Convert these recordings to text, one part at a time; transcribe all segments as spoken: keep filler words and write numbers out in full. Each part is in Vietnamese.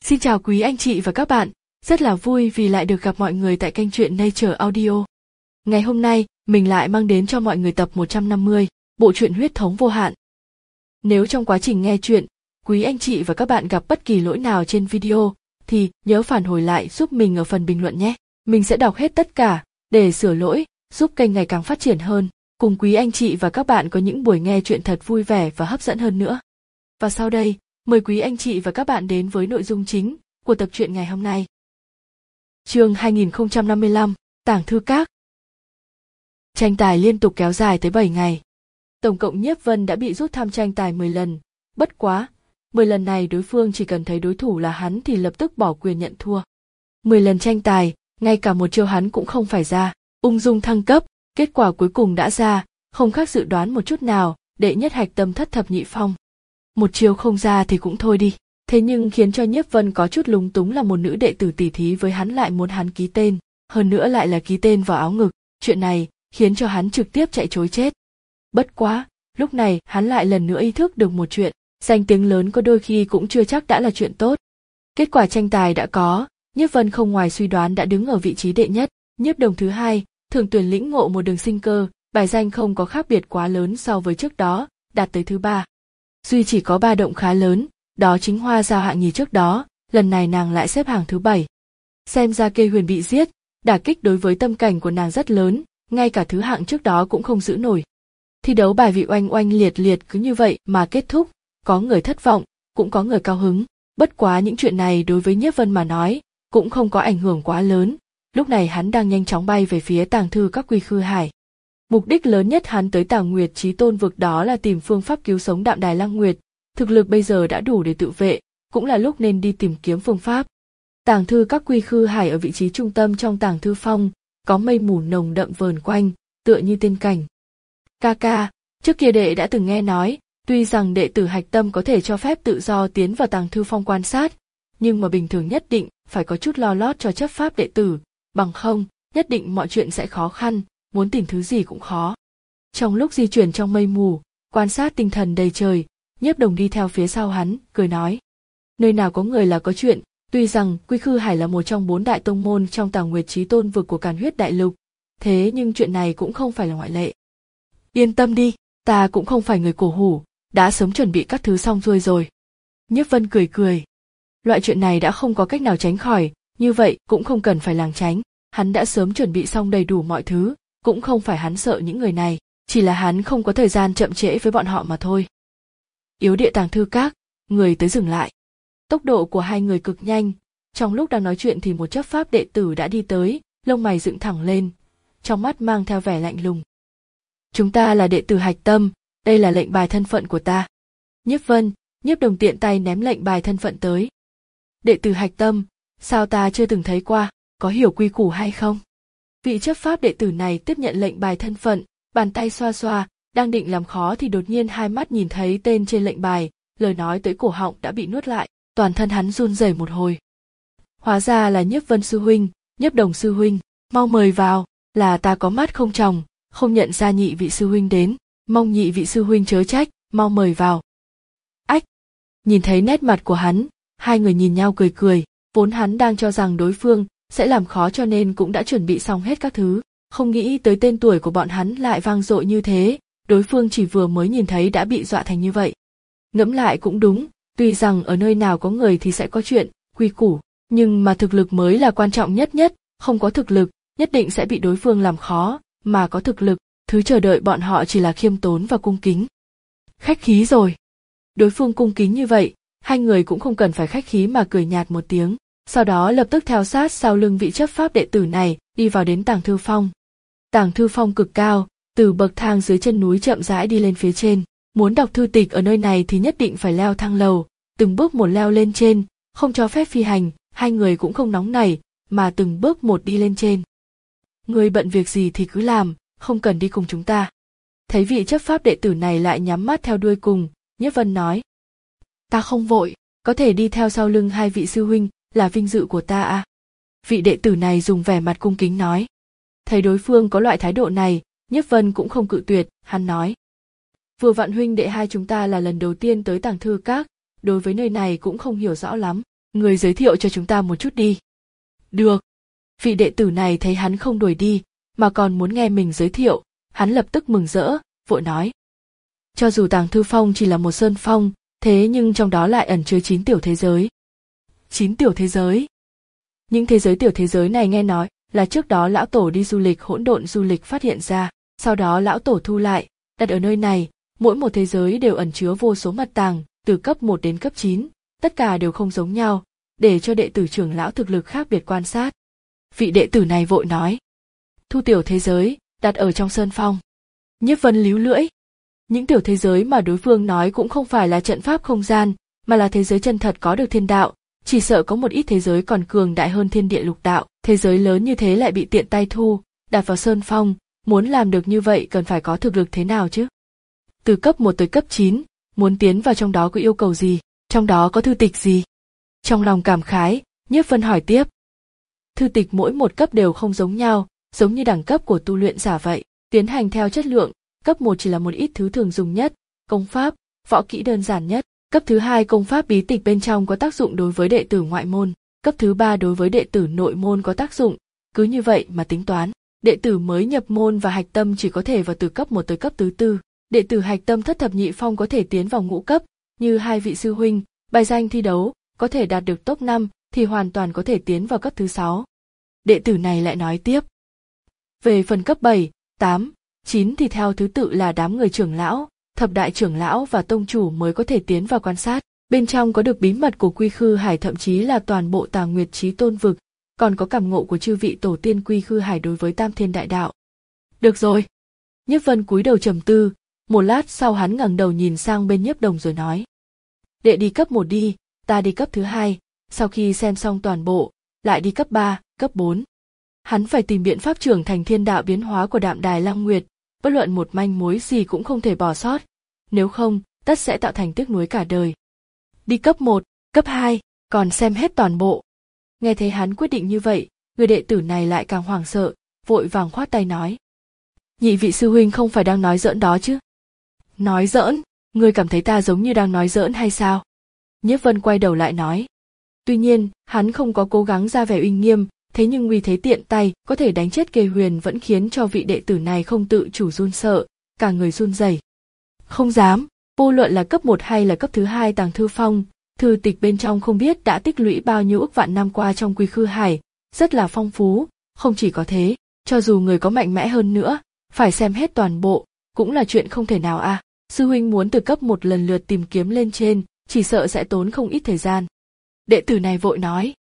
Xin chào quý anh chị và các bạn, rất là vui vì lại được gặp mọi người tại kênh truyện Nature Audio. Ngày hôm nay, mình lại mang đến cho mọi người tập một trăm năm mươi, bộ truyện Huyết thống vô hạn. Nếu trong quá trình nghe truyện, quý anh chị và các bạn gặp bất kỳ lỗi nào trên video, thì nhớ phản hồi lại giúp mình ở phần bình luận nhé. Mình sẽ đọc hết tất cả, để sửa lỗi, giúp kênh ngày càng phát triển hơn, cùng quý anh chị và các bạn có những buổi nghe truyện thật vui vẻ và hấp dẫn hơn nữa. Và sau đây, mời quý anh chị và các bạn đến với nội dung chính của tập truyện ngày hôm nay. Chương hai nghìn không trăm năm mươi lăm, Tàng thư các. Tranh tài liên tục kéo dài tới bảy ngày. Tổng cộng Nhiếp Vân đã bị rút thăm tranh tài mười lần, bất quá, mười lần này đối phương chỉ cần thấy đối thủ là hắn thì lập tức bỏ quyền nhận thua. mười lần tranh tài, ngay cả một chiêu hắn cũng không phải ra, ung dung thăng cấp, kết quả cuối cùng đã ra, không khác dự đoán một chút nào, đệ nhất hạch tâm thất thập nhị phong. Một chiêu không ra thì cũng thôi đi, thế nhưng khiến cho Nhiếp Vân có chút lúng túng là một nữ đệ tử tỉ thí với hắn lại muốn hắn ký tên, hơn nữa lại là ký tên vào áo ngực, chuyện này khiến cho hắn trực tiếp chạy trối chết. Bất quá, lúc này hắn lại lần nữa ý thức được một chuyện, danh tiếng lớn có đôi khi cũng chưa chắc đã là chuyện tốt. Kết quả tranh tài đã có, Nhiếp Vân không ngoài suy đoán đã đứng ở vị trí đệ nhất, Nhiếp Đồng thứ hai, Thường Tuyền lĩnh ngộ một đường sinh cơ, bài danh không có khác biệt quá lớn so với trước đó, đạt tới thứ ba. Duy chỉ có ba động khá lớn, đó chính Hoa Giao hạng nhì trước đó, lần này nàng lại xếp hàng thứ bảy. Xem ra Kê Huyền bị giết, đả kích đối với tâm cảnh của nàng rất lớn, ngay cả thứ hạng trước đó cũng không giữ nổi. Thi đấu bài vị oanh oanh liệt liệt cứ như vậy mà kết thúc, có người thất vọng, cũng có người cao hứng. Bất quá những chuyện này đối với Nhiếp Vân mà nói, cũng không có ảnh hưởng quá lớn. Lúc này hắn đang nhanh chóng bay về phía tàng thư các Quy Khư Hải. Mục đích lớn nhất hắn tới Tàng Nguyệt Chí Tôn vực đó là tìm phương pháp cứu sống Đạm Đài Lăng Nguyệt, thực lực bây giờ đã đủ để tự vệ, cũng là lúc nên đi tìm kiếm phương pháp. Tàng thư các Quy Khư Hải ở vị trí trung tâm trong Tàng thư phong, có mây mù nồng đậm vờn quanh, tựa như tiên cảnh. Ca ca, trước kia đệ đã từng nghe nói, tuy rằng đệ tử hạch tâm có thể cho phép tự do tiến vào Tàng thư phong quan sát, nhưng mà bình thường nhất định phải có chút lo lót cho chấp pháp đệ tử, bằng không, nhất định mọi chuyện sẽ khó khăn, muốn tìm thứ gì cũng khó. Trong lúc di chuyển trong mây mù, quan sát tinh thần đầy trời, Nhiếp Đồng đi theo phía sau hắn, cười nói. Nơi nào có người là có chuyện, tuy rằng Quy Khư Hải là một trong bốn đại tông môn trong Tàng Nguyệt Chí Tôn vực của Càn Huyết Đại Lục, thế nhưng chuyện này cũng không phải là ngoại lệ. Yên tâm đi, ta cũng không phải người cổ hủ, đã sớm chuẩn bị các thứ xong xuôi rồi. Nhiếp Vân cười cười. Loại chuyện này đã không có cách nào tránh khỏi, như vậy cũng không cần phải lảng tránh, hắn đã sớm chuẩn bị xong đầy đủ mọi thứ, cũng không phải hắn sợ những người này, chỉ là hắn không có thời gian chậm trễ với bọn họ mà thôi. Yếu địa tàng thư các, người tới dừng lại. Tốc độ của hai người cực nhanh, trong lúc đang nói chuyện thì một chấp pháp đệ tử đã đi tới, lông mày dựng thẳng lên, trong mắt mang theo vẻ lạnh lùng. Chúng ta là đệ tử hạch tâm, đây là lệnh bài thân phận của ta. Nhiếp Vân, Nhiếp Đồng tiện tay ném lệnh bài thân phận tới. Đệ tử hạch tâm, sao ta chưa từng thấy qua, có hiểu quy củ hay không? Vị chấp pháp đệ tử này tiếp nhận lệnh bài thân phận, bàn tay xoa xoa, đang định làm khó thì đột nhiên hai mắt nhìn thấy tên trên lệnh bài, lời nói tới cổ họng đã bị nuốt lại, toàn thân hắn run rẩy một hồi. Hóa ra là Nhiếp Vân sư huynh, Nhiếp Đồng sư huynh, mau mời vào, là ta có mắt không tròng, không nhận ra nhị vị sư huynh đến, mong nhị vị sư huynh chớ trách, mau mời vào. Ách! Nhìn thấy nét mặt của hắn, hai người nhìn nhau cười cười, vốn hắn đang cho rằng đối phương sẽ làm khó cho nên cũng đã chuẩn bị xong hết các thứ, không nghĩ tới tên tuổi của bọn hắn lại vang dội như thế, đối phương chỉ vừa mới nhìn thấy đã bị dọa thành như vậy. Ngẫm lại cũng đúng, tuy rằng ở nơi nào có người thì sẽ có chuyện, quy củ, nhưng mà thực lực mới là quan trọng nhất nhất, không có thực lực, nhất định sẽ bị đối phương làm khó, mà có thực lực, thứ chờ đợi bọn họ chỉ là khiêm tốn và cung kính. Khách khí rồi. Đối phương cung kính như vậy, hai người cũng không cần phải khách khí mà cười nhạt một tiếng. Sau đó lập tức theo sát sau lưng vị chấp pháp đệ tử này, đi vào đến Tàng thư phong. Tàng thư phong cực cao, từ bậc thang dưới chân núi chậm rãi đi lên phía trên. Muốn đọc thư tịch ở nơi này thì nhất định phải leo thang lầu, từng bước một leo lên trên, không cho phép phi hành, hai người cũng không nóng nảy, mà từng bước một đi lên trên. Người bận việc gì thì cứ làm, không cần đi cùng chúng ta. Thấy vị chấp pháp đệ tử này lại nhắm mắt theo đuôi cùng, Nhiếp Vân nói. Ta không vội, có thể đi theo sau lưng hai vị sư huynh, là vinh dự của ta à. Vị đệ tử này dùng vẻ mặt cung kính nói. Thấy đối phương có loại thái độ này, Nhiếp Vân cũng không cự tuyệt, hắn nói. Vừa vặn huynh đệ hai chúng ta là lần đầu tiên tới Tàng thư các, đối với nơi này cũng không hiểu rõ lắm, Người giới thiệu cho chúng ta một chút đi. Được. Vị đệ tử này thấy hắn không đuổi đi, mà còn muốn nghe mình giới thiệu, hắn lập tức mừng rỡ, vội nói. Cho dù Tàng Thư Phong chỉ là một sơn phong, thế nhưng trong đó lại ẩn chứa chín tiểu thế giới. Chín tiểu thế giới. Những thế giới tiểu thế giới này nghe nói là trước đó lão tổ đi du lịch hỗn độn du lịch phát hiện ra, sau đó lão tổ thu lại, đặt ở nơi này, mỗi một thế giới đều ẩn chứa vô số mật tàng, từ cấp một đến cấp chín, tất cả đều không giống nhau, để cho đệ tử trưởng lão thực lực khác biệt quan sát. Vị đệ tử này vội nói. Thu tiểu thế giới, đặt ở trong sơn phong. Nhiếp Vân líu lưỡi. Những tiểu thế giới mà đối phương nói cũng không phải là trận pháp không gian, mà là thế giới chân thật có được thiên đạo, chỉ sợ có một ít thế giới còn cường đại hơn thiên địa lục đạo, thế giới lớn như thế lại bị tiện tay thu, đặt vào sơn phong, muốn làm được như vậy cần phải có thực lực thế nào chứ? Từ cấp một tới cấp chín, muốn tiến vào trong đó có yêu cầu gì, trong đó có thư tịch gì? Trong lòng cảm khái, Nhiếp Vân hỏi tiếp. Thư tịch mỗi một cấp đều không giống nhau, giống như đẳng cấp của tu luyện giả vậy, tiến hành theo chất lượng, cấp một chỉ là một ít thứ thường dùng nhất, công pháp, võ kỹ đơn giản nhất, cấp thứ hai công pháp bí tịch bên trong có tác dụng đối với đệ tử ngoại môn, cấp thứ ba đối với đệ tử nội môn có tác dụng, cứ như vậy mà tính toán, đệ tử mới nhập môn và hạch tâm chỉ có thể vào từ cấp một tới cấp thứ tư, đệ tử hạch tâm thất thập nhị phong có thể tiến vào ngũ cấp, như hai vị sư huynh, bài danh thi đấu, có thể đạt được top năm thì hoàn toàn có thể tiến vào cấp thứ sáu. Đệ tử này lại nói tiếp. Về phần cấp bảy, tám, chín thì theo thứ tự là đám người trưởng lão, thập đại trưởng lão và tông chủ mới có thể tiến vào quan sát. Bên trong có được bí mật của Quy Khư Hải, thậm chí là toàn bộ Tà Nguyệt Chí Tôn vực, còn có cảm ngộ của chư vị tổ tiên Quy Khư Hải đối với Tam Thiên Đại Đạo. Được rồi. Nhiếp Vân cúi đầu trầm tư, một lát sau hắn ngẩng đầu nhìn sang bên Nhiếp Đồng rồi nói. Đệ đi cấp một đi, ta đi cấp thứ hai, sau khi xem xong toàn bộ, lại đi cấp ba, cấp bốn. Hắn phải tìm biện pháp trưởng thành thiên đạo biến hóa của Đạm Đài Lăng Nguyệt, bất luận một manh mối gì cũng không thể bỏ sót, nếu không, tất sẽ tạo thành tiếc nuối cả đời. Đi cấp một, cấp hai, còn xem hết toàn bộ. Nghe thấy hắn quyết định như vậy, người đệ tử này lại càng hoảng sợ, vội vàng khoát tay nói. Nhị vị sư huynh không phải đang nói giỡn đó chứ? Nói giỡn, ngươi cảm thấy ta giống như đang nói giỡn hay sao? Nhiếp Vân quay đầu lại nói. Tuy nhiên, hắn không có cố gắng ra vẻ uy nghiêm, thế nhưng uy thế tiện tay có thể đánh chết Kề Huyền vẫn khiến cho vị đệ tử này không tự chủ run sợ, cả người run rẩy. Không dám, vô luận là cấp một hay là cấp thứ hai Tàng Thư Phong, thư tịch bên trong không biết đã tích lũy bao nhiêu ức vạn năm qua trong Quy Khư Hải, rất là phong phú, không chỉ có thế, cho dù người có mạnh mẽ hơn nữa, phải xem hết toàn bộ, cũng là chuyện không thể nào à. Sư huynh muốn từ cấp một lần lượt tìm kiếm lên trên, chỉ sợ sẽ tốn không ít thời gian. Đệ tử này vội nói.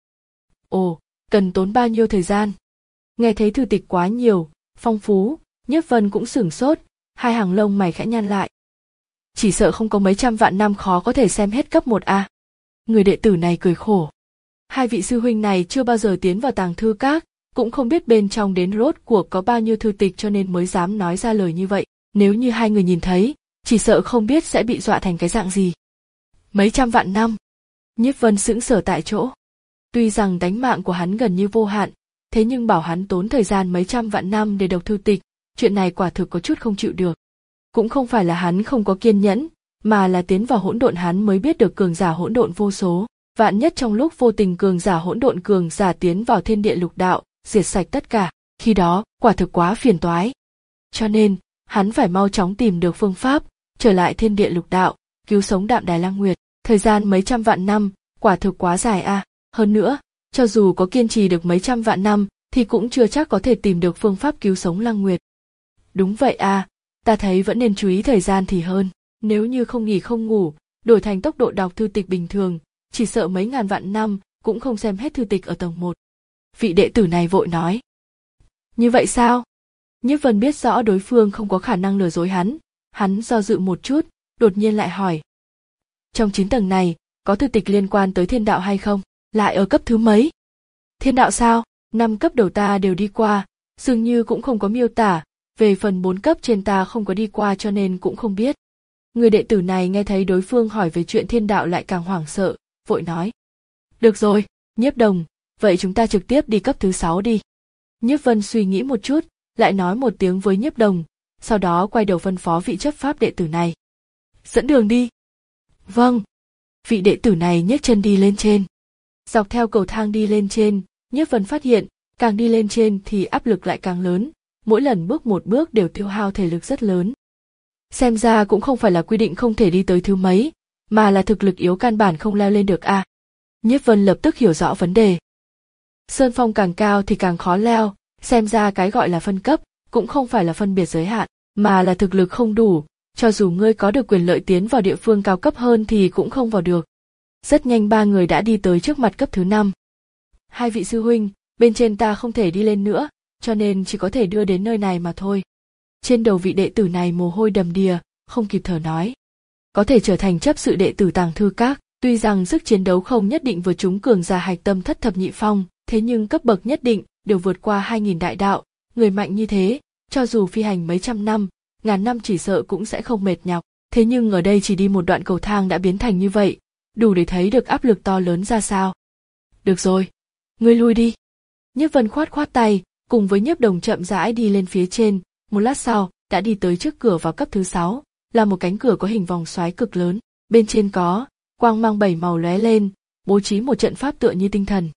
Ồ, cần tốn bao nhiêu thời gian? Nghe thấy thư tịch quá nhiều, phong phú, Nhiếp Vân cũng sửng sốt, hai hàng lông mày khẽ nhăn lại. Chỉ sợ không có mấy trăm vạn năm khó có thể xem hết cấp một a. Người đệ tử này cười khổ. Hai vị sư huynh này chưa bao giờ tiến vào tàng thư các, cũng không biết bên trong đến rốt cuộc có bao nhiêu thư tịch cho nên mới dám nói ra lời như vậy. Nếu như hai người nhìn thấy, chỉ sợ không biết sẽ bị dọa thành cái dạng gì. Mấy trăm vạn năm. Nhiếp Vân sững sờ tại chỗ. Tuy rằng đánh mạng của hắn gần như vô hạn, thế nhưng bảo hắn tốn thời gian mấy trăm vạn năm để đọc thư tịch, chuyện này quả thực có chút không chịu được. Cũng không phải là hắn không có kiên nhẫn, mà là tiến vào hỗn độn hắn mới biết được cường giả hỗn độn vô số. Vạn nhất trong lúc vô tình cường giả hỗn độn cường giả tiến vào thiên địa lục đạo, diệt sạch tất cả, khi đó quả thực quá phiền toái. Cho nên, hắn phải mau chóng tìm được phương pháp, trở lại thiên địa lục đạo, cứu sống Đạm Đài Lăng Nguyệt. Thời gian mấy trăm vạn năm, quả thực quá dài a. À. Hơn nữa, cho dù có kiên trì được mấy trăm vạn năm, thì cũng chưa chắc có thể tìm được phương pháp cứu sống Lăng Nguyệt. Đúng vậy a, à, ta thấy vẫn nên chú ý thời gian thì hơn. Nếu như không nghỉ không ngủ, đổi thành tốc độ đọc thư tịch bình thường, chỉ sợ mấy ngàn vạn năm cũng không xem hết thư tịch ở tầng một. Vị đệ tử này vội nói. Như vậy sao? Nhiếp Vân biết rõ đối phương không có khả năng lừa dối hắn, hắn do dự một chút, đột nhiên lại hỏi. Trong chín tầng này, có thư tịch liên quan tới thiên đạo hay không? Lại ở cấp thứ mấy? Thiên đạo sao? Năm cấp đầu ta đều đi qua, dường như cũng không có miêu tả, về phần bốn cấp trên ta không có đi qua cho nên cũng không biết. Người đệ tử này nghe thấy đối phương hỏi về chuyện thiên đạo lại càng hoảng sợ, vội nói. Được rồi, Nhiếp Đồng, vậy chúng ta trực tiếp đi cấp thứ sáu đi. Nhiếp Vân suy nghĩ một chút, lại nói một tiếng với Nhiếp Đồng, sau đó quay đầu phân phó vị chấp pháp đệ tử này. Dẫn đường đi. Vâng. Vị đệ tử này nhấc chân đi lên trên. Dọc theo cầu thang đi lên trên, Nhiếp Vân phát hiện, càng đi lên trên thì áp lực lại càng lớn, mỗi lần bước một bước đều tiêu hao thể lực rất lớn. Xem ra cũng không phải là quy định không thể đi tới thứ mấy, mà là thực lực yếu căn bản không leo lên được à. Nhiếp Vân lập tức hiểu rõ vấn đề. Sơn phong càng cao thì càng khó leo, xem ra cái gọi là phân cấp, cũng không phải là phân biệt giới hạn, mà là thực lực không đủ, cho dù ngươi có được quyền lợi tiến vào địa phương cao cấp hơn thì cũng không vào được. Rất nhanh ba người đã đi tới trước mặt cấp thứ năm. Hai vị sư huynh, bên trên ta không thể đi lên nữa, cho nên chỉ có thể đưa đến nơi này mà thôi. Trên đầu vị đệ tử này mồ hôi đầm đìa, không kịp thở nói. Có thể trở thành chấp sự đệ tử Tàng Thư Các, tuy rằng sức chiến đấu không nhất định vượt chúng cường giả hạch tâm thất thập nhị phong, thế nhưng cấp bậc nhất định đều vượt qua hai nghìn đại đạo, người mạnh như thế, cho dù phi hành mấy trăm năm, ngàn năm chỉ sợ cũng sẽ không mệt nhọc. Thế nhưng ở đây chỉ đi một đoạn cầu thang đã biến thành như vậy, đủ để thấy được áp lực to lớn ra sao. Được rồi, ngươi lui đi. Nhiếp Vân khoát khoát tay, cùng với Nhiếp Đồng chậm rãi đi lên phía trên, một lát sau, đã đi tới trước cửa vào cấp thứ sáu, là một cánh cửa có hình vòng xoáy cực lớn, bên trên có quang mang bảy màu lóe lên, bố trí một trận pháp tựa như tinh thần.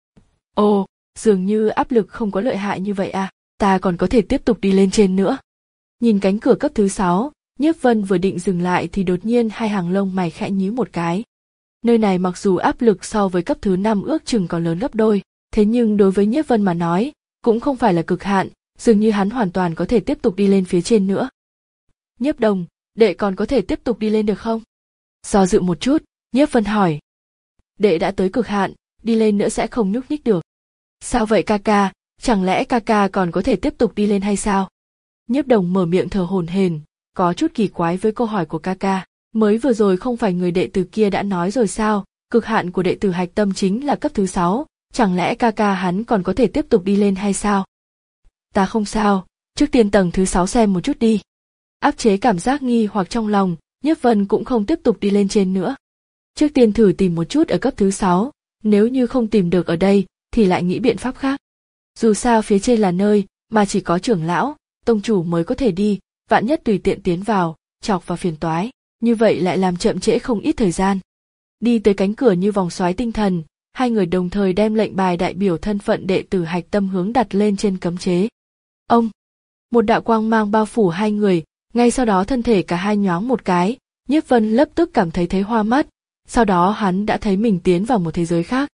Ồ, dường như áp lực không có lợi hại như vậy à, ta còn có thể tiếp tục đi lên trên nữa. Nhìn cánh cửa cấp thứ sáu, Nhiếp Vân vừa định dừng lại thì đột nhiên hai hàng lông mày khẽ nhíu một cái. Nơi này mặc dù áp lực so với cấp thứ năm ước chừng còn lớn gấp đôi, thế nhưng đối với Nhiếp Vân mà nói, cũng không phải là cực hạn, dường như hắn hoàn toàn có thể tiếp tục đi lên phía trên nữa. Nhiếp Đồng, đệ còn có thể tiếp tục đi lên được không? Do dự một chút, Nhiếp Vân hỏi. Đệ đã tới cực hạn, đi lên nữa sẽ không nhúc nhích được. Sao vậy ca ca, chẳng lẽ ca ca còn có thể tiếp tục đi lên hay sao? Nhiếp Đồng mở miệng thở hổn hển, có chút kỳ quái với câu hỏi của ca ca. Mới vừa rồi không phải người đệ tử kia đã nói rồi sao, cực hạn của đệ tử hạch tâm chính là cấp thứ sáu, chẳng lẽ ca ca hắn còn có thể tiếp tục đi lên hay sao? Ta không sao, trước tiên tầng thứ sáu xem một chút đi. Áp chế cảm giác nghi hoặc trong lòng, Nhiếp Vân cũng không tiếp tục đi lên trên nữa. Trước tiên thử tìm một chút ở cấp thứ sáu, nếu như không tìm được ở đây, thì lại nghĩ biện pháp khác. Dù sao phía trên là nơi mà chỉ có trưởng lão, tông chủ mới có thể đi, vạn nhất tùy tiện tiến vào, chọc vào phiền toái, như vậy lại làm chậm trễ không ít thời gian. Đi tới cánh cửa như vòng xoáy tinh thần, hai người đồng thời đem lệnh bài đại biểu thân phận đệ tử hạch tâm hướng đặt lên trên cấm chế. Ông, một đạo quang mang bao phủ hai người, ngay sau đó thân thể cả hai nhoáng một cái, Nhiếp Vân lập tức cảm thấy thấy hoa mắt, sau đó hắn đã thấy mình tiến vào một thế giới khác.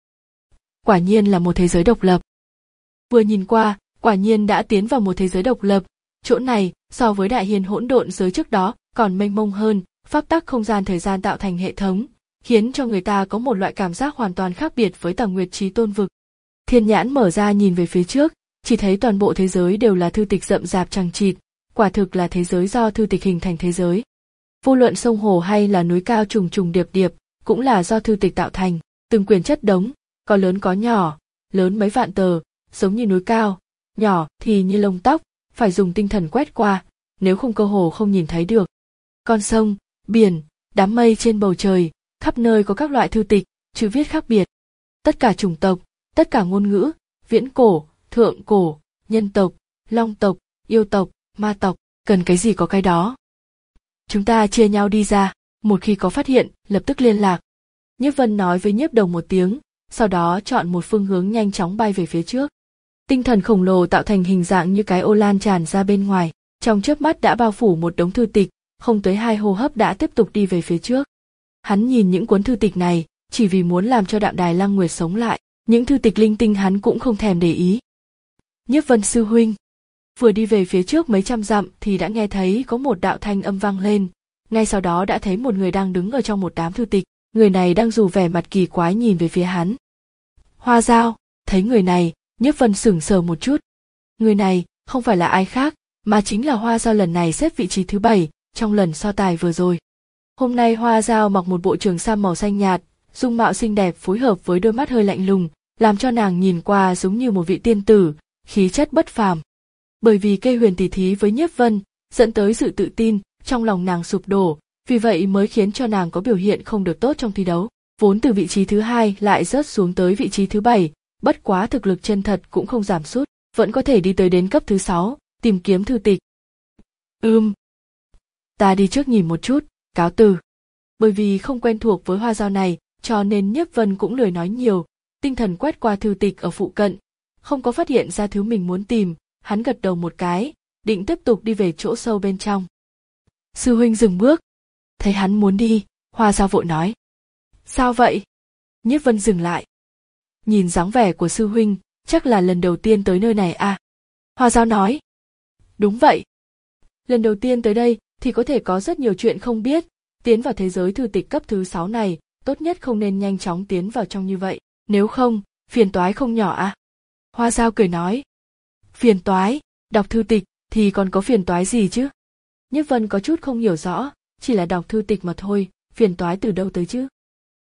Quả nhiên là một thế giới độc lập. Vừa nhìn qua, quả nhiên đã tiến vào một thế giới độc lập, chỗ này so với đại hiền hỗn độn giới trước đó còn mênh mông hơn, pháp tắc không gian thời gian tạo thành hệ thống, khiến cho người ta có một loại cảm giác hoàn toàn khác biệt với Tầng Nguyệt Chí Tôn vực. Thiên nhãn mở ra nhìn về phía trước, chỉ thấy toàn bộ thế giới đều là thư tịch rậm rạp chằng chịt, quả thực là thế giới do thư tịch hình thành thế giới. Vô luận sông hồ hay là núi cao trùng trùng điệp điệp, cũng là do thư tịch tạo thành, từng quyển chất đống, có lớn có nhỏ, lớn mấy vạn tờ, giống như núi cao, nhỏ thì như lông tóc, phải dùng tinh thần quét qua, nếu không cơ hồ không nhìn thấy được. Con sông, biển, đám mây trên bầu trời, khắp nơi có các loại thư tịch, chữ viết khác biệt. Tất cả chủng tộc, tất cả ngôn ngữ, viễn cổ, thượng cổ, nhân tộc, long tộc, yêu tộc, ma tộc, cần cái gì có cái đó. Chúng ta chia nhau đi ra, một khi có phát hiện, lập tức liên lạc. Nhiếp Vân nói với Nhiếp Đồng một tiếng, sau đó chọn một phương hướng nhanh chóng bay về phía trước. Tinh thần khổng lồ tạo thành hình dạng như cái ô lan tràn ra bên ngoài, trong chớp mắt đã bao phủ một đống thư tịch, không tới hai hô hấp đã tiếp tục đi về phía trước. Hắn nhìn những cuốn thư tịch này, chỉ vì muốn làm cho Đạm Đài Lăng Nguyệt sống lại, những thư tịch linh tinh hắn cũng không thèm để ý. Nhiếp Vân sư huynh, vừa đi về phía trước mấy trăm dặm thì đã nghe thấy có một đạo thanh âm vang lên, ngay sau đó đã thấy một người đang đứng ở trong một đám thư tịch, người này đang dù vẻ mặt kỳ quái nhìn về phía hắn. Hoa Dao, thấy người này, Nhiếp Vân sửng sờ một chút. Người này không phải là ai khác, mà chính là Hoa Dao lần này xếp vị trí thứ bảy trong lần so tài vừa rồi. Hôm nay Hoa Dao mặc một bộ trường sam màu xanh nhạt, dung mạo xinh đẹp phối hợp với đôi mắt hơi lạnh lùng, làm cho nàng nhìn qua giống như một vị tiên tử, khí chất bất phàm. Bởi vì cây huyền tỷ thí với Nhiếp Vân, dẫn tới sự tự tin, trong lòng nàng sụp đổ, vì vậy mới khiến cho nàng có biểu hiện không được tốt trong thi đấu. Vốn từ vị trí thứ hai lại rớt xuống tới vị trí thứ bảy, bất quá thực lực chân thật cũng không giảm sút, vẫn có thể đi tới đến cấp thứ sáu, tìm kiếm thư tịch. Ừm. Ta đi trước nhìn một chút, cáo từ. Bởi vì không quen thuộc với Hoa Dao này, cho nên Nhiếp Vân cũng lười nói nhiều, Tinh thần quét qua thư tịch ở phụ cận, không có phát hiện ra thứ mình muốn tìm, hắn gật đầu một cái, định tiếp tục đi về chỗ sâu bên trong. Sư huynh dừng bước, thấy hắn muốn đi, Hoa Dao vội nói. Sao vậy? Nhiếp Vân dừng lại. Nhìn dáng vẻ của sư huynh, chắc là lần đầu tiên tới nơi này à? Hoa Dao nói. Đúng vậy. Lần đầu tiên tới đây thì có thể có rất nhiều chuyện không biết, tiến vào thế giới thư tịch cấp thứ sáu này, tốt nhất không nên nhanh chóng tiến vào trong như vậy, nếu không, phiền toái không nhỏ à? Hoa Dao cười nói. Phiền toái, đọc thư tịch thì còn có phiền toái gì chứ? Nhiếp Vân có chút không hiểu rõ, chỉ là đọc thư tịch mà thôi, phiền toái từ đâu tới chứ?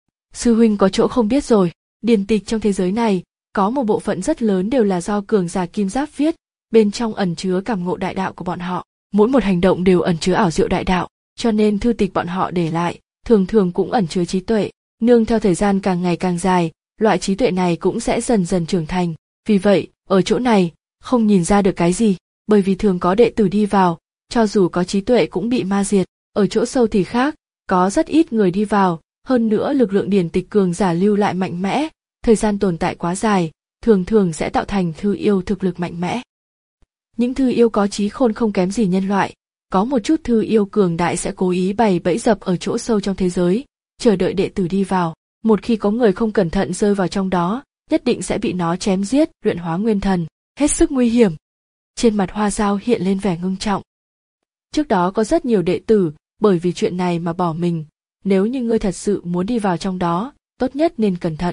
Sư huynh có chỗ không biết rồi, điển tịch trong thế giới này, có một bộ phận rất lớn đều là do cường giả kim giáp viết, bên trong ẩn chứa cảm ngộ đại đạo của bọn họ, mỗi một hành động đều ẩn chứa ảo diệu đại đạo, cho nên thư tịch bọn họ để lại, thường thường cũng ẩn chứa trí tuệ, nương theo thời gian càng ngày càng dài, loại trí tuệ này cũng sẽ dần dần trưởng thành, vì vậy, ở chỗ này, không nhìn ra được cái gì, bởi vì thường có đệ tử đi vào, cho dù có trí tuệ cũng bị ma diệt, ở chỗ sâu thì khác, có rất ít người đi vào, hơn nữa lực lượng điển tịch cường giả lưu lại mạnh mẽ, thời gian tồn tại quá dài, thường thường sẽ tạo thành thư yêu thực lực mạnh mẽ. Những thư yêu có trí khôn không kém gì nhân loại, có một chút thư yêu cường đại sẽ cố ý bày bẫy dập ở chỗ sâu trong thế giới, chờ đợi đệ tử đi vào, một khi có người không cẩn thận rơi vào trong đó, nhất định sẽ bị nó chém giết, luyện hóa nguyên thần, hết sức nguy hiểm. Trên mặt Hoa Dao hiện lên vẻ ngưng trọng. Trước đó có rất nhiều đệ tử, bởi vì chuyện này mà bỏ mình, nếu như ngươi thật sự muốn đi vào trong đó, tốt nhất nên cẩn thận.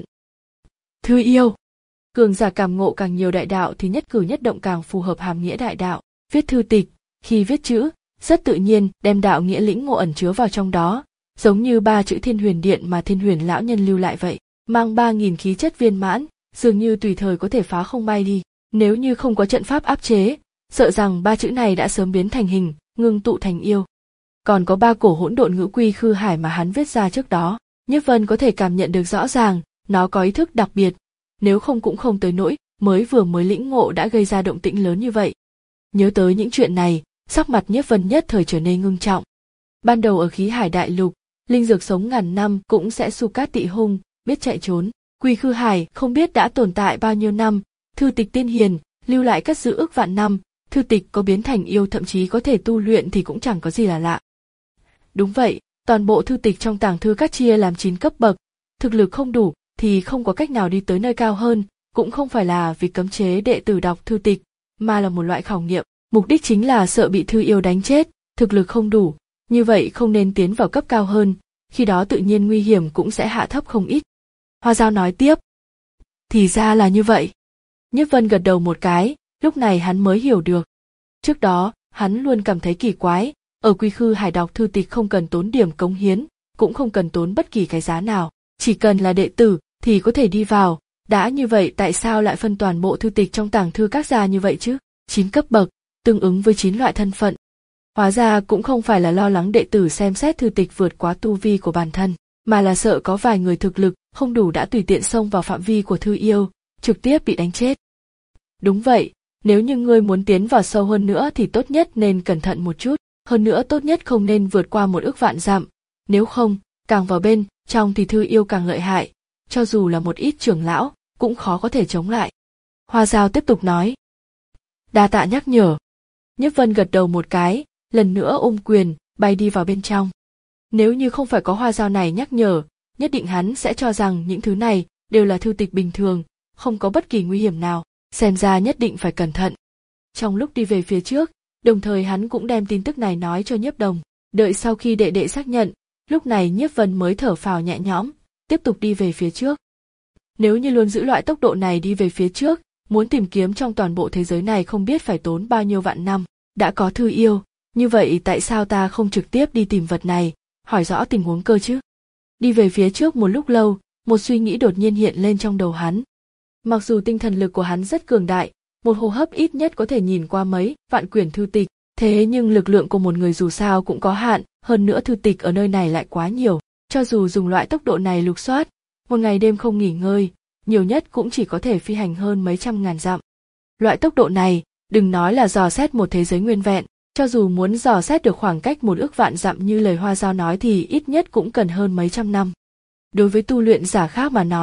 Thư yêu. Cường giả cảm ngộ càng nhiều đại đạo thì nhất cử nhất động càng phù hợp hàm nghĩa đại đạo, viết thư tịch, khi viết chữ, rất tự nhiên đem đạo nghĩa lĩnh ngộ ẩn chứa vào trong đó, giống như ba chữ Thiên Huyền Điện mà Thiên Huyền lão nhân lưu lại vậy, mang ba nghìn khí chất viên mãn, dường như tùy thời có thể phá không bay đi, nếu như không có trận pháp áp chế, sợ rằng ba chữ này đã sớm biến thành hình, ngưng tụ thành yêu. Còn có ba cổ hỗn độn ngữ quy khư hải mà hắn viết ra trước đó, Nhiếp Vân có thể cảm nhận được rõ ràng, nó có ý thức đặc biệt, nếu không cũng không tới nỗi mới vừa mới lĩnh ngộ đã gây ra động tĩnh lớn như vậy. Nhớ tới những chuyện này, sắc mặt Nhiếp Vân nhất thời trở nên ngưng trọng. Ban đầu ở khí hải đại lục, linh dược sống ngàn năm cũng sẽ su cát tị hung, biết chạy trốn. Quy khư hải không biết đã tồn tại bao nhiêu năm, thư tịch tiên hiền lưu lại cất giữ ước vạn năm, thư tịch có biến thành yêu thậm chí có thể tu luyện thì cũng chẳng có gì là lạ. Đúng vậy, toàn bộ thư tịch trong tàng thư các chia làm chín cấp bậc, thực lực không đủ thì không có cách nào đi tới nơi cao hơn, cũng không phải là vì cấm chế đệ tử đọc thư tịch, mà là một loại khảo nghiệm, mục đích chính là sợ bị thư yêu đánh chết, thực lực không đủ, như vậy không nên tiến vào cấp cao hơn, khi đó tự nhiên nguy hiểm cũng sẽ hạ thấp không ít. Hoa Dao nói tiếp. Thì ra là như vậy. Nhiếp Vân gật đầu một cái, lúc này hắn mới hiểu được. Trước đó, hắn luôn cảm thấy kỳ quái, ở Quy khư hải đọc thư tịch không cần tốn điểm cống hiến, cũng không cần tốn bất kỳ cái giá nào, chỉ cần là đệ tử thì có thể đi vào, đã như vậy tại sao lại phân toàn bộ thư tịch trong tàng thư các ra như vậy chứ? Chín cấp bậc, tương ứng với chín loại thân phận. Hóa ra cũng không phải là lo lắng đệ tử xem xét thư tịch vượt quá tu vi của bản thân, mà là sợ có vài người thực lực không đủ đã tùy tiện xông vào phạm vi của thư yêu, trực tiếp bị đánh chết. Đúng vậy, nếu như ngươi muốn tiến vào sâu hơn nữa thì tốt nhất nên cẩn thận một chút, hơn nữa tốt nhất không nên vượt qua một ước vạn dặm, nếu không, càng vào bên trong thì thư yêu càng lợi hại, cho dù là một ít trưởng lão, cũng khó có thể chống lại. Hoa Dao tiếp tục nói. Đa tạ nhắc nhở. Nhiếp Vân gật đầu một cái, lần nữa ôm quyền, bay đi vào bên trong. Nếu như không phải có Hoa Dao này nhắc nhở, nhất định hắn sẽ cho rằng những thứ này đều là thư tịch bình thường, không có bất kỳ nguy hiểm nào, xem ra nhất định phải cẩn thận. Trong lúc đi về phía trước, đồng thời hắn cũng đem tin tức này nói cho Nhiếp Đồng, đợi sau khi đệ đệ xác nhận, lúc này Nhiếp Vân mới thở phào nhẹ nhõm, tiếp tục đi về phía trước. Nếu như luôn giữ loại tốc độ này đi về phía trước, muốn tìm kiếm trong toàn bộ thế giới này không biết phải tốn bao nhiêu vạn năm, đã có thư yêu, như vậy tại sao ta không trực tiếp đi tìm vật này, hỏi rõ tình huống cơ chứ? Đi về phía trước một lúc lâu, một suy nghĩ đột nhiên hiện lên trong đầu hắn. Mặc dù tinh thần lực của hắn rất cường đại, một hô hấp ít nhất có thể nhìn qua mấy vạn quyển thư tịch, thế nhưng lực lượng của một người dù sao cũng có hạn, hơn nữa thư tịch ở nơi này lại quá nhiều, cho dù dùng loại tốc độ này lục soát, một ngày đêm không nghỉ ngơi, nhiều nhất cũng chỉ có thể phi hành hơn mấy trăm ngàn dặm. Loại tốc độ này, đừng nói là dò xét một thế giới nguyên vẹn, cho dù muốn dò xét được khoảng cách một ước vạn dặm như lời Hoa Dao nói thì ít nhất cũng cần hơn mấy trăm năm. Đối với tu luyện giả khác mà nói,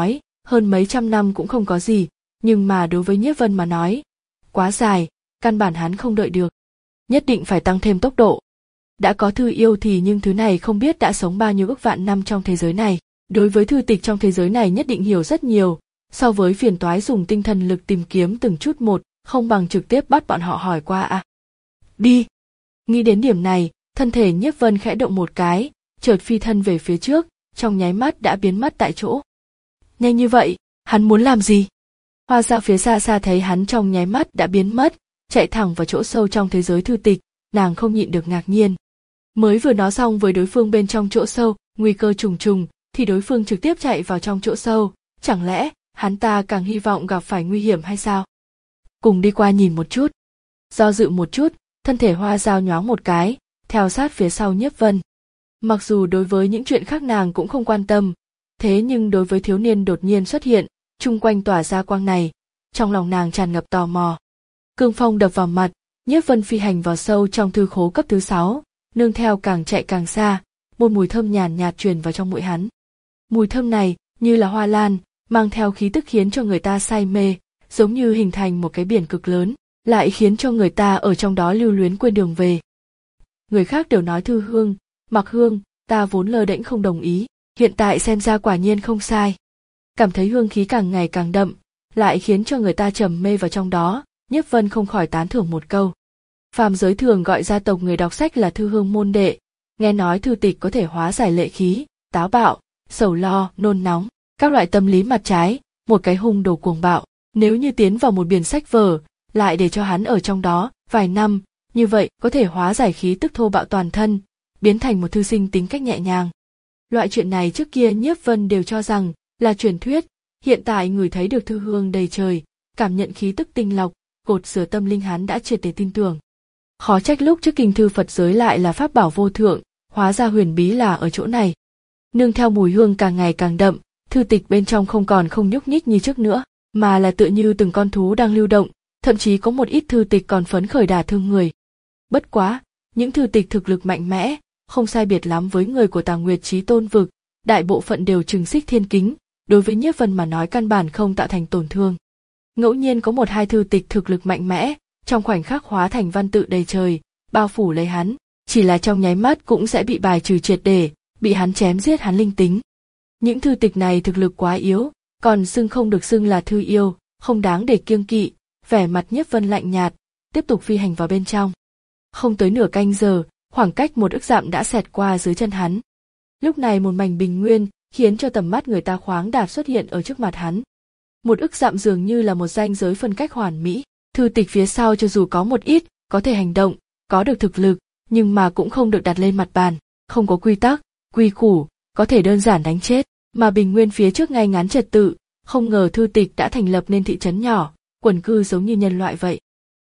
hơn mấy trăm năm cũng không có gì, nhưng mà đối với Nhiếp Vân mà nói, quá dài, căn bản hắn không đợi được. Nhất định phải tăng thêm tốc độ. Đã có thư yêu thì nhưng thứ này không biết đã sống bao nhiêu ức vạn năm trong thế giới này. Đối với thư tịch trong thế giới này nhất định hiểu rất nhiều, so với phiền toái dùng tinh thần lực tìm kiếm từng chút một, không bằng trực tiếp bắt bọn họ hỏi qua à. Đi! Nghĩ đến điểm này, thân thể Nhiếp Vân khẽ động một cái, chợt phi thân về phía trước, trong nháy mắt đã biến mất tại chỗ. Nhanh như vậy, hắn muốn làm gì? Hoa Dao phía xa xa thấy hắn trong nháy mắt đã biến mất, chạy thẳng vào chỗ sâu trong thế giới thư tịch, nàng không nhịn được ngạc nhiên. Mới vừa nói xong với đối phương bên trong chỗ sâu, nguy cơ trùng trùng, thì đối phương trực tiếp chạy vào trong chỗ sâu, chẳng lẽ hắn ta càng hy vọng gặp phải nguy hiểm hay sao? Cùng đi qua nhìn một chút. Do dự một chút, thân thể Hoa Dao nhoáng một cái, theo sát phía sau Nhiếp Vân. Mặc dù đối với những chuyện khác nàng cũng không quan tâm, thế nhưng đối với thiếu niên đột nhiên xuất hiện, chung quanh tỏa ra quang này, trong lòng nàng tràn ngập tò mò. Cương phong đập vào mặt, Nhiếp Vân phi hành vào sâu trong thư khố cấp thứ sáu, nương theo càng chạy càng xa, một mùi thơm nhàn nhạt truyền vào trong mũi hắn. Mùi thơm này như là hoa lan, mang theo khí tức khiến cho người ta say mê, giống như hình thành một cái biển cực lớn, lại khiến cho người ta ở trong đó lưu luyến quên đường về. Người khác đều nói thư hương, mặc hương, ta vốn lơ đễnh không đồng ý, hiện tại xem ra quả nhiên không sai. Cảm thấy hương khí càng ngày càng đậm, lại khiến cho người ta trầm mê vào trong đó, Nhiếp Vân không khỏi tán thưởng một câu. Phàm giới thường gọi gia tộc người đọc sách là thư hương môn đệ, nghe nói thư tịch có thể hóa giải lệ khí, táo bạo, sầu lo, nôn nóng, các loại tâm lý mặt trái, một cái hung đồ cuồng bạo. Nếu như tiến vào một biển sách vở, lại để cho hắn ở trong đó vài năm, như vậy có thể hóa giải khí tức thô bạo toàn thân, biến thành một thư sinh tính cách nhẹ nhàng. Loại chuyện này trước kia Nhiếp Vân đều cho rằng là truyền thuyết, hiện tại người thấy được thư hương đầy trời, cảm nhận khí tức tinh lọc, cột sửa tâm linh hắn đã triệt để tin tưởng. Khó trách lúc trước kinh thư Phật giới lại là pháp bảo vô thượng, hóa ra huyền bí là ở chỗ này. Nương theo mùi hương càng ngày càng đậm, thư tịch bên trong không còn không nhúc nhích như trước nữa, mà là tựa như từng con thú đang lưu động, thậm chí có một ít thư tịch còn phấn khởi đả thương người. Bất quá, những thư tịch thực lực mạnh mẽ, không sai biệt lắm với người của Tà Nguyệt Chí Tôn vực, đại bộ phận đều trừng xích thiên kính, đối với Nhiếp Vân mà nói căn bản không tạo thành tổn thương. Ngẫu nhiên có một hai thư tịch thực lực mạnh mẽ, trong khoảnh khắc hóa thành văn tự đầy trời, bao phủ lấy hắn, chỉ là trong nháy mắt cũng sẽ bị bài trừ triệt để, bị hắn chém giết hắn linh tính. Những thư tịch này thực lực quá yếu, còn xưng không được xưng là thư yêu, không đáng để kiêng kỵ, vẻ mặt Nhiếp Vân lạnh nhạt, tiếp tục phi hành vào bên trong. Không tới nửa canh giờ, khoảng cách một ức dặm đã xẹt qua dưới chân hắn. Lúc này một mảnh bình nguyên, khiến cho tầm mắt người ta khoáng đạt xuất hiện ở trước mặt hắn. Một ức dặm dường như là một ranh giới phân cách hoàn mỹ, thư tịch phía sau cho dù có một ít, có thể hành động, có được thực lực, nhưng mà cũng không được đặt lên mặt bàn, không có quy tắc, quy củ, có thể đơn giản đánh chết, mà bình nguyên phía trước ngay ngắn trật tự, không ngờ thư tịch đã thành lập nên thị trấn nhỏ, quần cư giống như nhân loại vậy.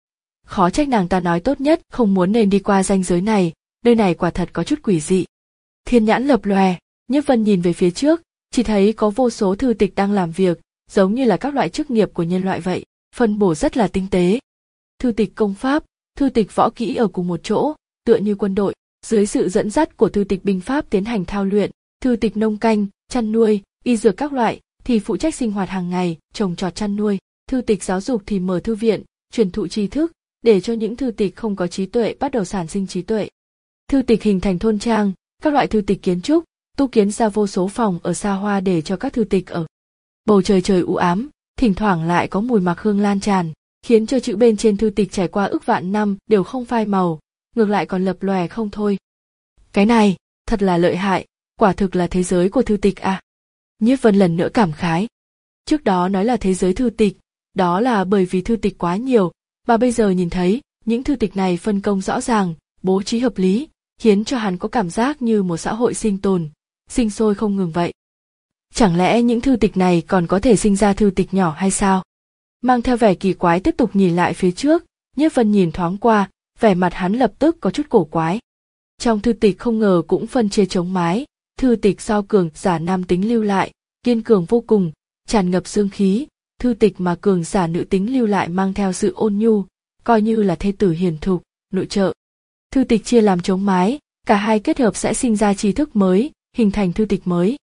Khó trách nàng ta nói tốt nhất không muốn nên đi qua ranh giới này, nơi này quả thật có chút quỷ dị. Thiên nhãn lập lòe, Nhiếp Vân nhìn về phía trước, chỉ thấy có vô số thư tịch đang làm việc, giống như là các loại chức nghiệp của nhân loại vậy, phân bổ rất là tinh tế. Thư tịch công pháp, thư tịch võ kỹ ở cùng một chỗ, tựa như quân đội, dưới sự dẫn dắt của thư tịch binh pháp tiến hành thao luyện, thư tịch nông canh, chăn nuôi, y dược các loại thì phụ trách sinh hoạt hàng ngày, trồng trọt chăn nuôi, thư tịch giáo dục thì mở thư viện, truyền thụ tri thức, để cho những thư tịch không có trí tuệ bắt đầu sản sinh trí tuệ. Thư tịch hình thành thôn trang, các loại thư tịch kiến trúc, tu kiến ra vô số phòng ở xa hoa để cho các thư tịch ở. Bầu trời trời u ám, thỉnh thoảng lại có mùi mặc hương lan tràn, khiến cho chữ bên trên thư tịch trải qua ức vạn năm đều không phai màu, ngược lại còn lập lòe không thôi. Cái này, thật là lợi hại, quả thực là thế giới của thư tịch à. Nhiếp Vân lần nữa cảm khái. Trước đó nói là thế giới thư tịch, đó là bởi vì thư tịch quá nhiều, mà bây giờ nhìn thấy, những thư tịch này phân công rõ ràng, bố trí hợp lý, khiến cho hắn có cảm giác như một xã hội sinh tồn, sinh sôi không ngừng vậy. Chẳng lẽ những thư tịch này còn có thể sinh ra thư tịch nhỏ hay sao? Mang theo vẻ kỳ quái tiếp tục nhìn lại phía trước, Nhiếp Vân nhìn thoáng qua, vẻ mặt hắn lập tức có chút cổ quái. Trong thư tịch không ngờ cũng phân chia chống mái, thư tịch do cường giả nam tính lưu lại, kiên cường vô cùng, tràn ngập dương khí, thư tịch mà cường giả nữ tính lưu lại mang theo sự ôn nhu, coi như là thê tử hiền thục, nội trợ. Thư tịch chia làm chống mái, cả hai kết hợp sẽ sinh ra tri thức mới, hình thành thư tịch mới.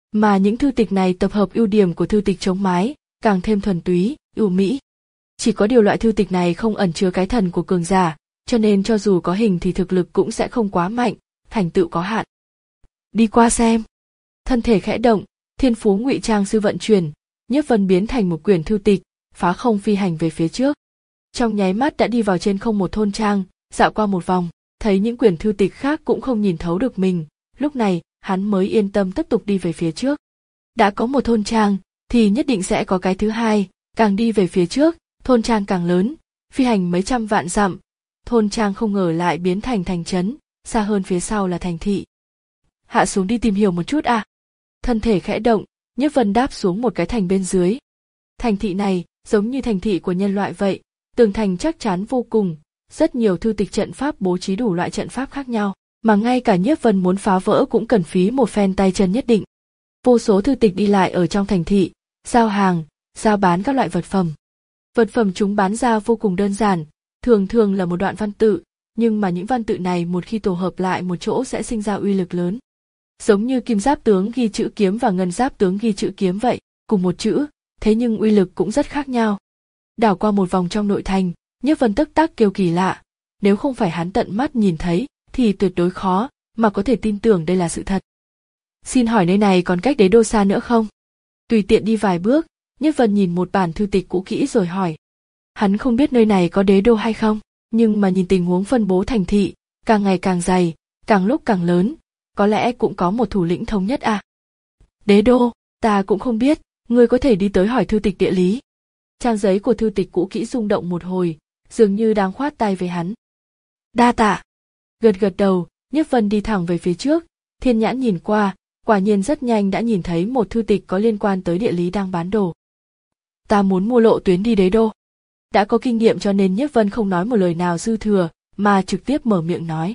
Mà những thư tịch này tập hợp ưu điểm của thư tịch chống mái, càng thêm thuần túy, ưu mỹ. Chỉ có điều loại thư tịch này không ẩn chứa cái thần của cường giả, cho nên cho dù có hình thì thực lực cũng sẽ không quá mạnh, thành tựu có hạn. Đi qua xem. Thân thể khẽ động, thiên phú ngụy trang sư vận chuyển, Nhiếp Vân biến thành một quyển thư tịch, phá không phi hành về phía trước. Trong nháy mắt đã đi vào trên không một thôn trang, dạo qua một vòng, thấy những quyển thư tịch khác cũng không nhìn thấu được mình, lúc này hắn mới yên tâm tiếp tục đi về phía trước. Đã có một thôn trang, thì nhất định sẽ có cái thứ hai, càng đi về phía trước, thôn trang càng lớn, phi hành mấy trăm vạn dặm, thôn trang không ngờ lại biến thành thành trấn, xa hơn phía sau là thành thị. Hạ xuống đi tìm hiểu một chút à? Thân thể khẽ động, Nhiếp Vân đáp xuống một cái thành bên dưới. Thành thị này giống như thành thị của nhân loại vậy, tường thành chắc chắn vô cùng, rất nhiều thư tịch trận pháp bố trí đủ loại trận pháp khác nhau, mà ngay cả Nhiếp Vân muốn phá vỡ cũng cần phí một phen tay chân nhất định. Vô số thư tịch đi lại ở trong thành thị, giao hàng, giao bán các loại vật phẩm. Vật phẩm chúng bán ra vô cùng đơn giản, thường thường là một đoạn văn tự, nhưng mà những văn tự này một khi tổ hợp lại một chỗ sẽ sinh ra uy lực lớn. Giống như kim giáp tướng ghi chữ kiếm và ngân giáp tướng ghi chữ kiếm vậy, cùng một chữ, thế nhưng uy lực cũng rất khác nhau. Đảo qua một vòng trong nội thành, Nhiếp Vân tức tắc kêu kỳ lạ, nếu không phải hắn tận mắt nhìn thấy, thì tuyệt đối khó mà có thể tin tưởng đây là sự thật. Xin hỏi nơi này còn cách đế đô xa nữa không? Tùy tiện đi vài bước, Nhiếp Vân nhìn một bản thư tịch cũ kỹ rồi hỏi. Hắn không biết nơi này có đế đô hay không, nhưng mà nhìn tình huống phân bố thành thị, càng ngày càng dày, càng lúc càng lớn, có lẽ cũng có một thủ lĩnh thống nhất à. Đế đô, ta cũng không biết, ngươi có thể đi tới hỏi thư tịch địa lý. Trang giấy của thư tịch cũ kỹ rung động một hồi, dường như đang khoát tay với hắn. Đa tạ. Gật gật đầu, Nhiếp Vân đi thẳng về phía trước, thiên nhãn nhìn qua, quả nhiên rất nhanh đã nhìn thấy một thư tịch có liên quan tới địa lý đang bán đồ. Ta muốn mua lộ tuyến đi đế đô. Đã có kinh nghiệm cho nên Nhiếp Vân không nói một lời nào dư thừa, mà trực tiếp mở miệng nói.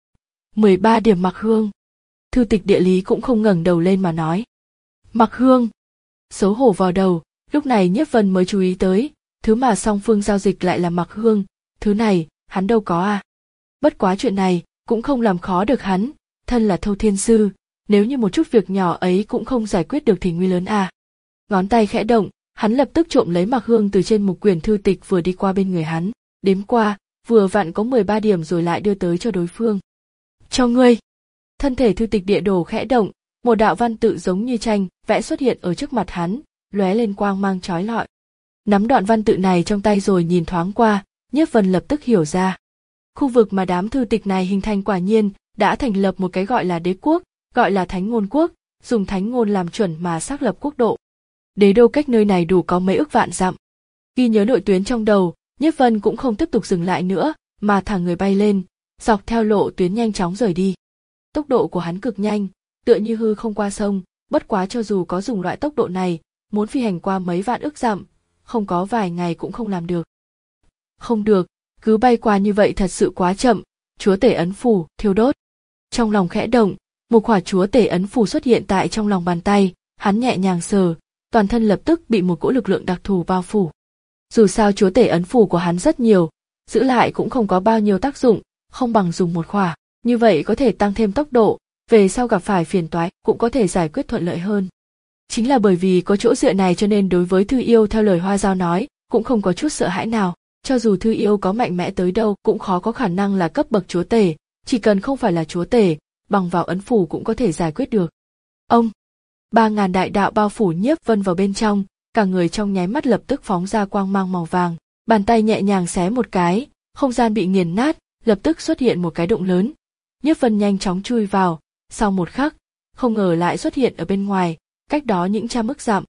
mười ba điểm Mặc Hương. Thư tịch địa lý cũng không ngẩng đầu lên mà nói. Mặc Hương. Xấu hổ vào đầu, lúc này Nhiếp Vân mới chú ý tới, thứ mà song phương giao dịch lại là Mặc Hương, thứ này, hắn đâu có à. Bất quá chuyện này, cũng không làm khó được hắn, thân là Thâu Thiên Sư, nếu như một chút việc nhỏ ấy cũng không giải quyết được thì nguy lớn à. Ngón tay khẽ động, hắn lập tức trộm lấy Mặc Hương từ trên một quyển thư tịch vừa đi qua bên người hắn, đếm qua, vừa vặn có mười ba điểm rồi lại đưa tới cho đối phương. Cho ngươi. Thân thể thư tịch địa đồ khẽ động, một đạo văn tự giống như tranh vẽ xuất hiện ở trước mặt hắn, lóe lên quang mang chói lọi. Nắm đoạn văn tự này trong tay rồi nhìn thoáng qua, Nhiếp Vân lập tức hiểu ra. Khu vực mà đám thư tịch này hình thành quả nhiên đã thành lập một cái gọi là đế quốc, gọi là thánh ngôn quốc, dùng thánh ngôn làm chuẩn mà xác lập quốc độ. Đế đô cách nơi này đủ có mấy ức vạn dặm. Ghi nhớ nội tuyến trong đầu, Nhiếp Vân cũng không tiếp tục dừng lại nữa, mà thả người bay lên, dọc theo lộ tuyến nhanh chóng rời đi. Tốc độ của hắn cực nhanh, tựa như hư không qua sông, bất quá cho dù có dùng loại tốc độ này, muốn phi hành qua mấy vạn ức dặm, không có vài ngày cũng không làm được. Không được, cứ bay qua như vậy thật sự quá chậm, chúa tể ấn phù, thiêu đốt. Trong lòng khẽ động, một quả chúa tể ấn phù xuất hiện tại trong lòng bàn tay, hắn nhẹ nhàng sờ, toàn thân lập tức bị một cỗ lực lượng đặc thù bao phủ. Dù sao chúa tể ấn phù của hắn rất nhiều, giữ lại cũng không có bao nhiêu tác dụng, không bằng dùng một khỏa, như vậy có thể tăng thêm tốc độ, về sau gặp phải phiền toái cũng có thể giải quyết thuận lợi hơn. Chính là bởi vì có chỗ dựa này cho nên đối với Thư Yêu theo lời Hoa Dao nói, cũng không có chút sợ hãi nào, cho dù Thư Yêu có mạnh mẽ tới đâu cũng khó có khả năng là cấp bậc chúa tể, chỉ cần không phải là chúa tể, bằng vào ấn phủ cũng có thể giải quyết được. Ông, ba ngàn đại đạo bao phủ Nhiếp Vân vào bên trong, cả người trong nháy mắt lập tức phóng ra quang mang màu vàng, bàn tay nhẹ nhàng xé một cái, không gian bị nghiền nát, lập tức xuất hiện một cái động lớn. Nhiếp Vân nhanh chóng chui vào, sau một khắc, không ngờ lại xuất hiện ở bên ngoài, cách đó những trăm ức dặm.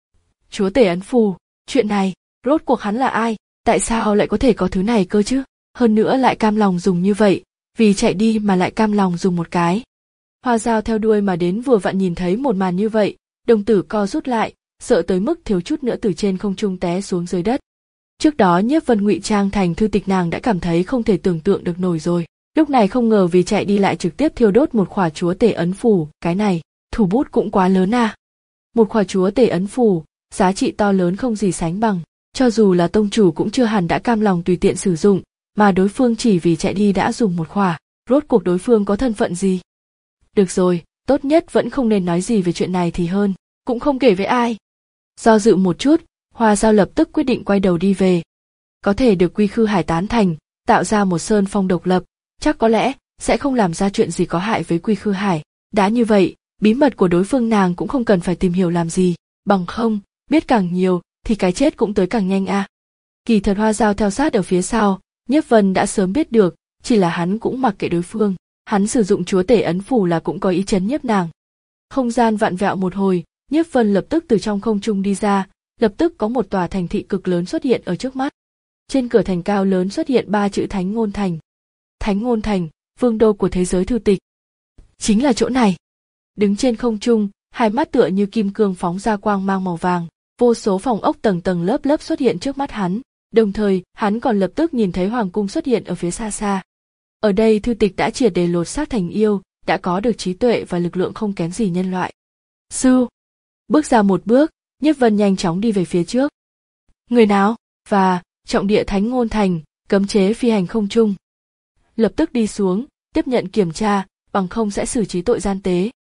Chúa tể ấn phù, chuyện này, rốt cuộc hắn là ai, tại sao lại có thể có thứ này cơ chứ, hơn nữa lại cam lòng dùng như vậy, vì chạy đi mà lại cam lòng dùng một cái. Hoa Dao theo đuôi mà đến vừa vặn nhìn thấy một màn như vậy, đồng tử co rút lại, sợ tới mức thiếu chút nữa từ trên không trung té xuống dưới đất. Trước đó Nhiếp Vân ngụy trang thành thư tịch nàng đã cảm thấy không thể tưởng tượng được nổi rồi, lúc này không ngờ vì chạy đi lại trực tiếp thiêu đốt một khỏa chúa tể ấn phù, cái này, thủ bút cũng quá lớn à. Một khỏa chúa tể ấn phù, giá trị to lớn không gì sánh bằng, cho dù là tông chủ cũng chưa hẳn đã cam lòng tùy tiện sử dụng, mà đối phương chỉ vì chạy đi đã dùng một khỏa, rốt cuộc đối phương có thân phận gì. Được rồi, tốt nhất vẫn không nên nói gì về chuyện này thì hơn, cũng không kể với ai. Do dự một chút, Hoa Dao lập tức quyết định quay đầu đi về. Có thể được Quy Khư Hải tán thành, tạo ra một sơn phong độc lập, chắc có lẽ sẽ không làm ra chuyện gì có hại với Quy Khư Hải. Đã như vậy, bí mật của đối phương nàng cũng không cần phải tìm hiểu làm gì, bằng không, biết càng nhiều thì cái chết cũng tới càng nhanh a. À. Kỳ thật Hoa Dao theo sát ở phía sau, Nhiếp Vân đã sớm biết được, chỉ là hắn cũng mặc kệ đối phương, hắn sử dụng chúa tể ấn phủ là cũng có ý chấn nhiếp nàng. Không gian vặn vẹo một hồi, Nhiếp Vân lập tức từ trong không trung đi ra, lập tức có một tòa thành thị cực lớn xuất hiện ở trước mắt. Trên cửa thành cao lớn xuất hiện ba chữ Thánh Ngôn Thành. Thánh Ngôn Thành, vương đô của thế giới thư tịch. Chính là chỗ này. Đứng trên không trung, hai mắt tựa như kim cương phóng ra quang mang màu vàng, vô số phòng ốc tầng tầng lớp lớp xuất hiện trước mắt hắn, đồng thời hắn còn lập tức nhìn thấy hoàng cung xuất hiện ở phía xa xa. Ở đây thư tịch đã triệt để lột xác thành yêu, đã có được trí tuệ và lực lượng không kém gì nhân loại. Sư, bước ra một bước, Nhiếp Vân nhanh chóng đi về phía trước. Người nào? Và trọng địa Thánh Ngôn Thành, cấm chế phi hành không trung. Lập tức đi xuống, tiếp nhận kiểm tra, bằng không sẽ xử trí tội gian tế.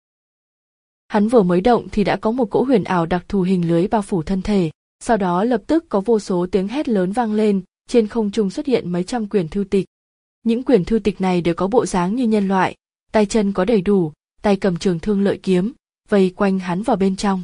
Hắn vừa mới động thì đã có một cỗ huyền ảo đặc thù hình lưới bao phủ thân thể, sau đó lập tức có vô số tiếng hét lớn vang lên, trên không trung xuất hiện mấy trăm quyển thư tịch. Những quyển thư tịch này đều có bộ dáng như nhân loại, tay chân có đầy đủ, tay cầm trường thương lợi kiếm, vây quanh hắn vào bên trong.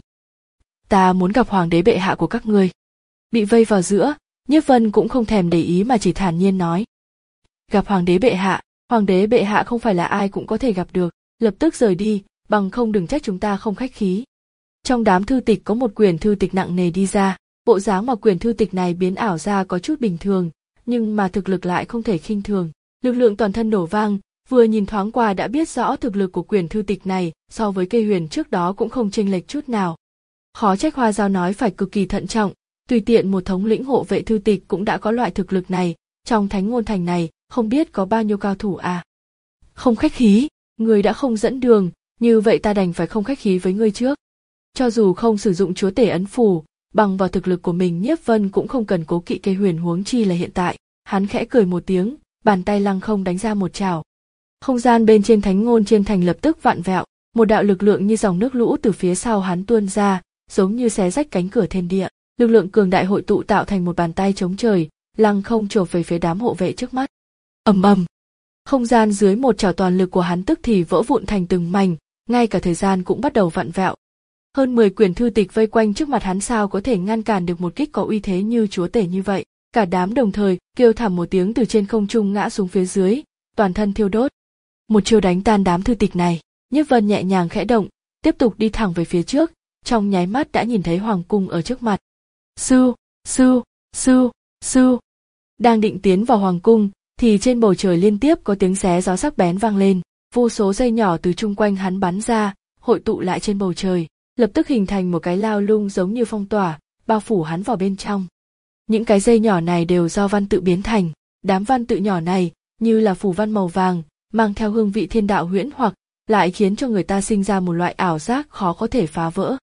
Ta muốn gặp hoàng đế bệ hạ của các ngươi. Bị vây vào giữa, Nhiếp Vân cũng không thèm để ý mà chỉ thản nhiên nói. Gặp hoàng đế bệ hạ, hoàng đế bệ hạ không phải là ai cũng có thể gặp được, lập tức rời đi, bằng không đừng trách chúng ta không khách khí. Trong đám thư tịch có một quyển thư tịch nặng nề đi ra, bộ dáng mà quyển thư tịch này biến ảo ra có chút bình thường, nhưng mà thực lực lại không thể khinh thường. Lực lượng toàn thân nổ vang, vừa nhìn thoáng qua đã biết rõ thực lực của quyển thư tịch này so với cây huyền trước đó cũng không chênh lệch chút nào. Khó trách Hoa Dao nói phải cực kỳ thận trọng, tùy tiện một thống lĩnh hộ vệ thư tịch cũng đã có loại thực lực này, trong Thánh Ngôn Thành này không biết có bao nhiêu cao thủ à. Không khách khí, người đã không dẫn đường, như vậy ta đành phải không khách khí với ngươi trước. Cho dù không sử dụng chúa tể ấn phù, bằng vào thực lực của mình Nhiếp Vân cũng không cần cố kỵ cây huyền huống chi là hiện tại. Hắn khẽ cười một tiếng, bàn tay lăng không đánh ra một chảo. Không gian bên trên Thánh Ngôn trên thành lập tức vặn vẹo, một đạo lực lượng như dòng nước lũ từ phía sau hắn tuôn ra, giống như xé rách cánh cửa thiên địa. Lực lượng cường đại hội tụ tạo thành một bàn tay chống trời, lăng không chộp về phía đám hộ vệ trước mắt. Ầm ầm, không gian dưới một chảo toàn lực của hắn tức thì vỡ vụn thành từng mảnh, ngay cả thời gian cũng bắt đầu vặn vẹo. Hơn mười quyển thư tịch vây quanh trước mặt hắn sao có thể ngăn cản được một kích có uy thế như chúa tể như vậy. Cả đám đồng thời kêu thảm một tiếng từ trên không trung ngã xuống phía dưới, toàn thân thiêu đốt. Một chiêu đánh tan đám thư tịch này, Nhiếp Vân nhẹ nhàng khẽ động, tiếp tục đi thẳng về phía trước, trong nháy mắt đã nhìn thấy hoàng cung ở trước mặt. Sư, sư, sư, sư. Đang định tiến vào hoàng cung, thì trên bầu trời liên tiếp có tiếng xé gió sắc bén vang lên, vô số dây nhỏ từ chung quanh hắn bắn ra, hội tụ lại trên bầu trời, lập tức hình thành một cái lao lung giống như phong tỏa, bao phủ hắn vào bên trong. Những cái dây nhỏ này đều do văn tự biến thành, đám văn tự nhỏ này như là phù văn màu vàng, mang theo hương vị thiên đạo huyễn hoặc, lại khiến cho người ta sinh ra một loại ảo giác khó có thể phá vỡ.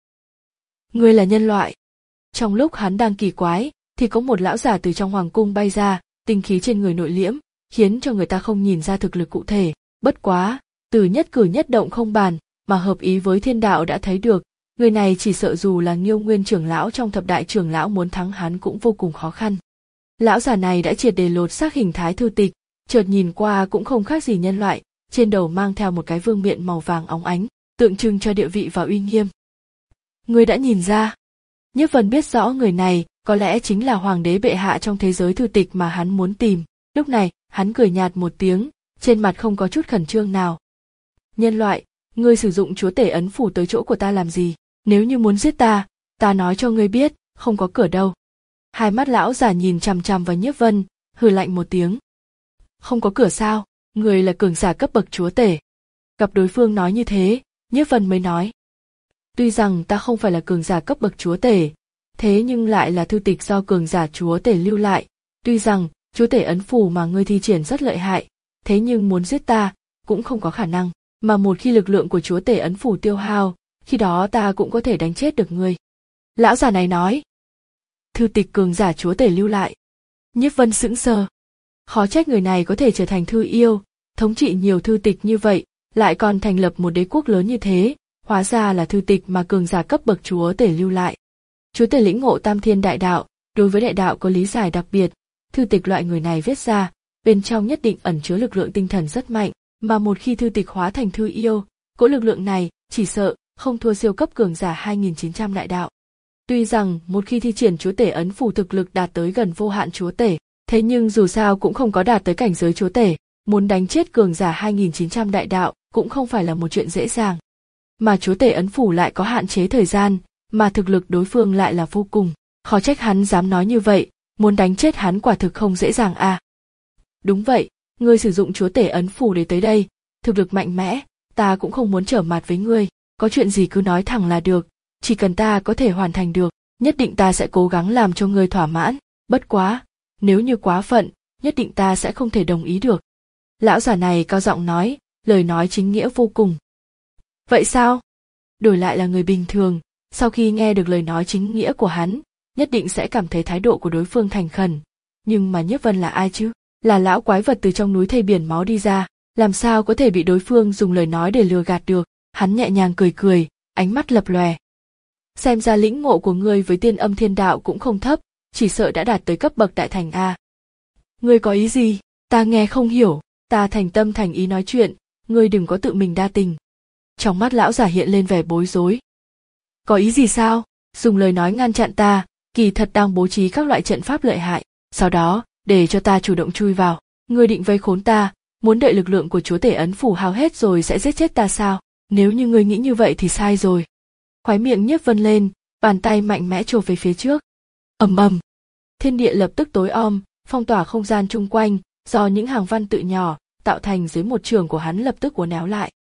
Ngươi là nhân loại. Trong lúc hắn đang kỳ quái, thì có một lão giả từ trong hoàng cung bay ra, tinh khí trên người nội liễm, khiến cho người ta không nhìn ra thực lực cụ thể. Bất quá, từ nhất cử nhất động không bàn, mà hợp ý với thiên đạo đã thấy được, người này chỉ sợ dù là Nghiêu Nguyên trưởng lão trong thập đại trưởng lão muốn thắng hắn cũng vô cùng khó khăn. Lão giả này đã triệt để lột xác hình thái thư tịch, chợt nhìn qua cũng không khác gì nhân loại, trên đầu mang theo một cái vương miện màu vàng óng ánh, tượng trưng cho địa vị và uy nghiêm. Người đã nhìn ra. Nhiếp Vân biết rõ người này có lẽ chính là hoàng đế bệ hạ trong thế giới thư tịch mà hắn muốn tìm. Lúc này, hắn cười nhạt một tiếng, trên mặt không có chút khẩn trương nào. Nhân loại, ngươi sử dụng chúa tể ấn phủ tới chỗ của ta làm gì? Nếu như muốn giết ta, ta nói cho ngươi biết, không có cửa đâu. Hai mắt lão giả nhìn chằm chằm vào Nhiếp Vân, hừ lạnh một tiếng. Không có cửa sao? Ngươi là cường giả cấp bậc chúa tể. Gặp đối phương nói như thế, Nhiếp Vân mới nói. Tuy rằng ta không phải là cường giả cấp bậc chúa tể, thế nhưng lại là thư tịch do cường giả chúa tể lưu lại. Tuy rằng chúa tể ấn phù mà ngươi thi triển rất lợi hại, thế nhưng muốn giết ta cũng không có khả năng. Mà một khi lực lượng của chúa tể ấn phù tiêu hao, khi đó ta cũng có thể đánh chết được ngươi. Lão già này nói. Thư tịch cường giả chúa tể lưu lại. Nhiếp Vân sững sờ. Khó trách người này có thể trở thành thư yêu, thống trị nhiều thư tịch như vậy, lại còn thành lập một đế quốc lớn như thế, hóa ra là thư tịch mà cường giả cấp bậc chúa tể lưu lại. Chúa tể lĩnh ngộ tam thiên đại đạo, đối với đại đạo có lý giải đặc biệt, thư tịch loại người này viết ra, bên trong nhất định ẩn chứa lực lượng tinh thần rất mạnh, mà một khi thư tịch hóa thành thư yêu, cỗ lực lượng này chỉ sợ không thua siêu cấp cường giả hai nghìn chín trăm đại đạo. Tuy rằng một khi thi triển chúa tể ấn phù thực lực đạt tới gần vô hạn chúa tể, thế nhưng dù sao cũng không có đạt tới cảnh giới chúa tể, muốn đánh chết cường giả hai nghìn chín trăm đại đạo cũng không phải là một chuyện dễ dàng. Mà chúa tể ấn phù lại có hạn chế thời gian, mà thực lực đối phương lại là vô cùng, khó trách hắn dám nói như vậy, muốn đánh chết hắn quả thực không dễ dàng à. Đúng vậy, ngươi sử dụng chúa tể ấn phù để tới đây, thực lực mạnh mẽ, ta cũng không muốn trở mặt với ngươi, có chuyện gì cứ nói thẳng là được, chỉ cần ta có thể hoàn thành được, nhất định ta sẽ cố gắng làm cho ngươi thỏa mãn, bất quá, nếu như quá phận, nhất định ta sẽ không thể đồng ý được. Lão già này cao giọng nói, lời nói chính nghĩa vô cùng. Vậy sao? Đổi lại là người bình thường, sau khi nghe được lời nói chính nghĩa của hắn, nhất định sẽ cảm thấy thái độ của đối phương thành khẩn. Nhưng mà Nhiếp Vân là ai chứ? Là lão quái vật từ trong núi thây biển máu đi ra, làm sao có thể bị đối phương dùng lời nói để lừa gạt được? Hắn nhẹ nhàng cười cười, ánh mắt lập lòe. Xem ra lĩnh ngộ của ngươi với tiên âm thiên đạo cũng không thấp, chỉ sợ đã đạt tới cấp bậc đại thành a. Ngươi có ý gì? Ta nghe không hiểu, ta thành tâm thành ý nói chuyện, ngươi đừng có tự mình đa tình. Trong mắt lão giả hiện lên vẻ bối rối. Có ý gì sao? Dùng lời nói ngăn chặn ta, kỳ thật đang bố trí các loại trận pháp lợi hại, sau đó, để cho ta chủ động chui vào. Ngươi định vây khốn ta, muốn đợi lực lượng của chúa tể ấn phủ hao hết rồi sẽ giết chết ta sao? Nếu như ngươi nghĩ như vậy thì sai rồi. Khóe miệng Nhiếp Vân lên, bàn tay mạnh mẽ chộp về phía trước. Ầm ầm, thiên địa lập tức tối om, phong tỏa không gian chung quanh, do những hàng văn tự nhỏ tạo thành dưới một trường của hắn lập tức uốn éo lại.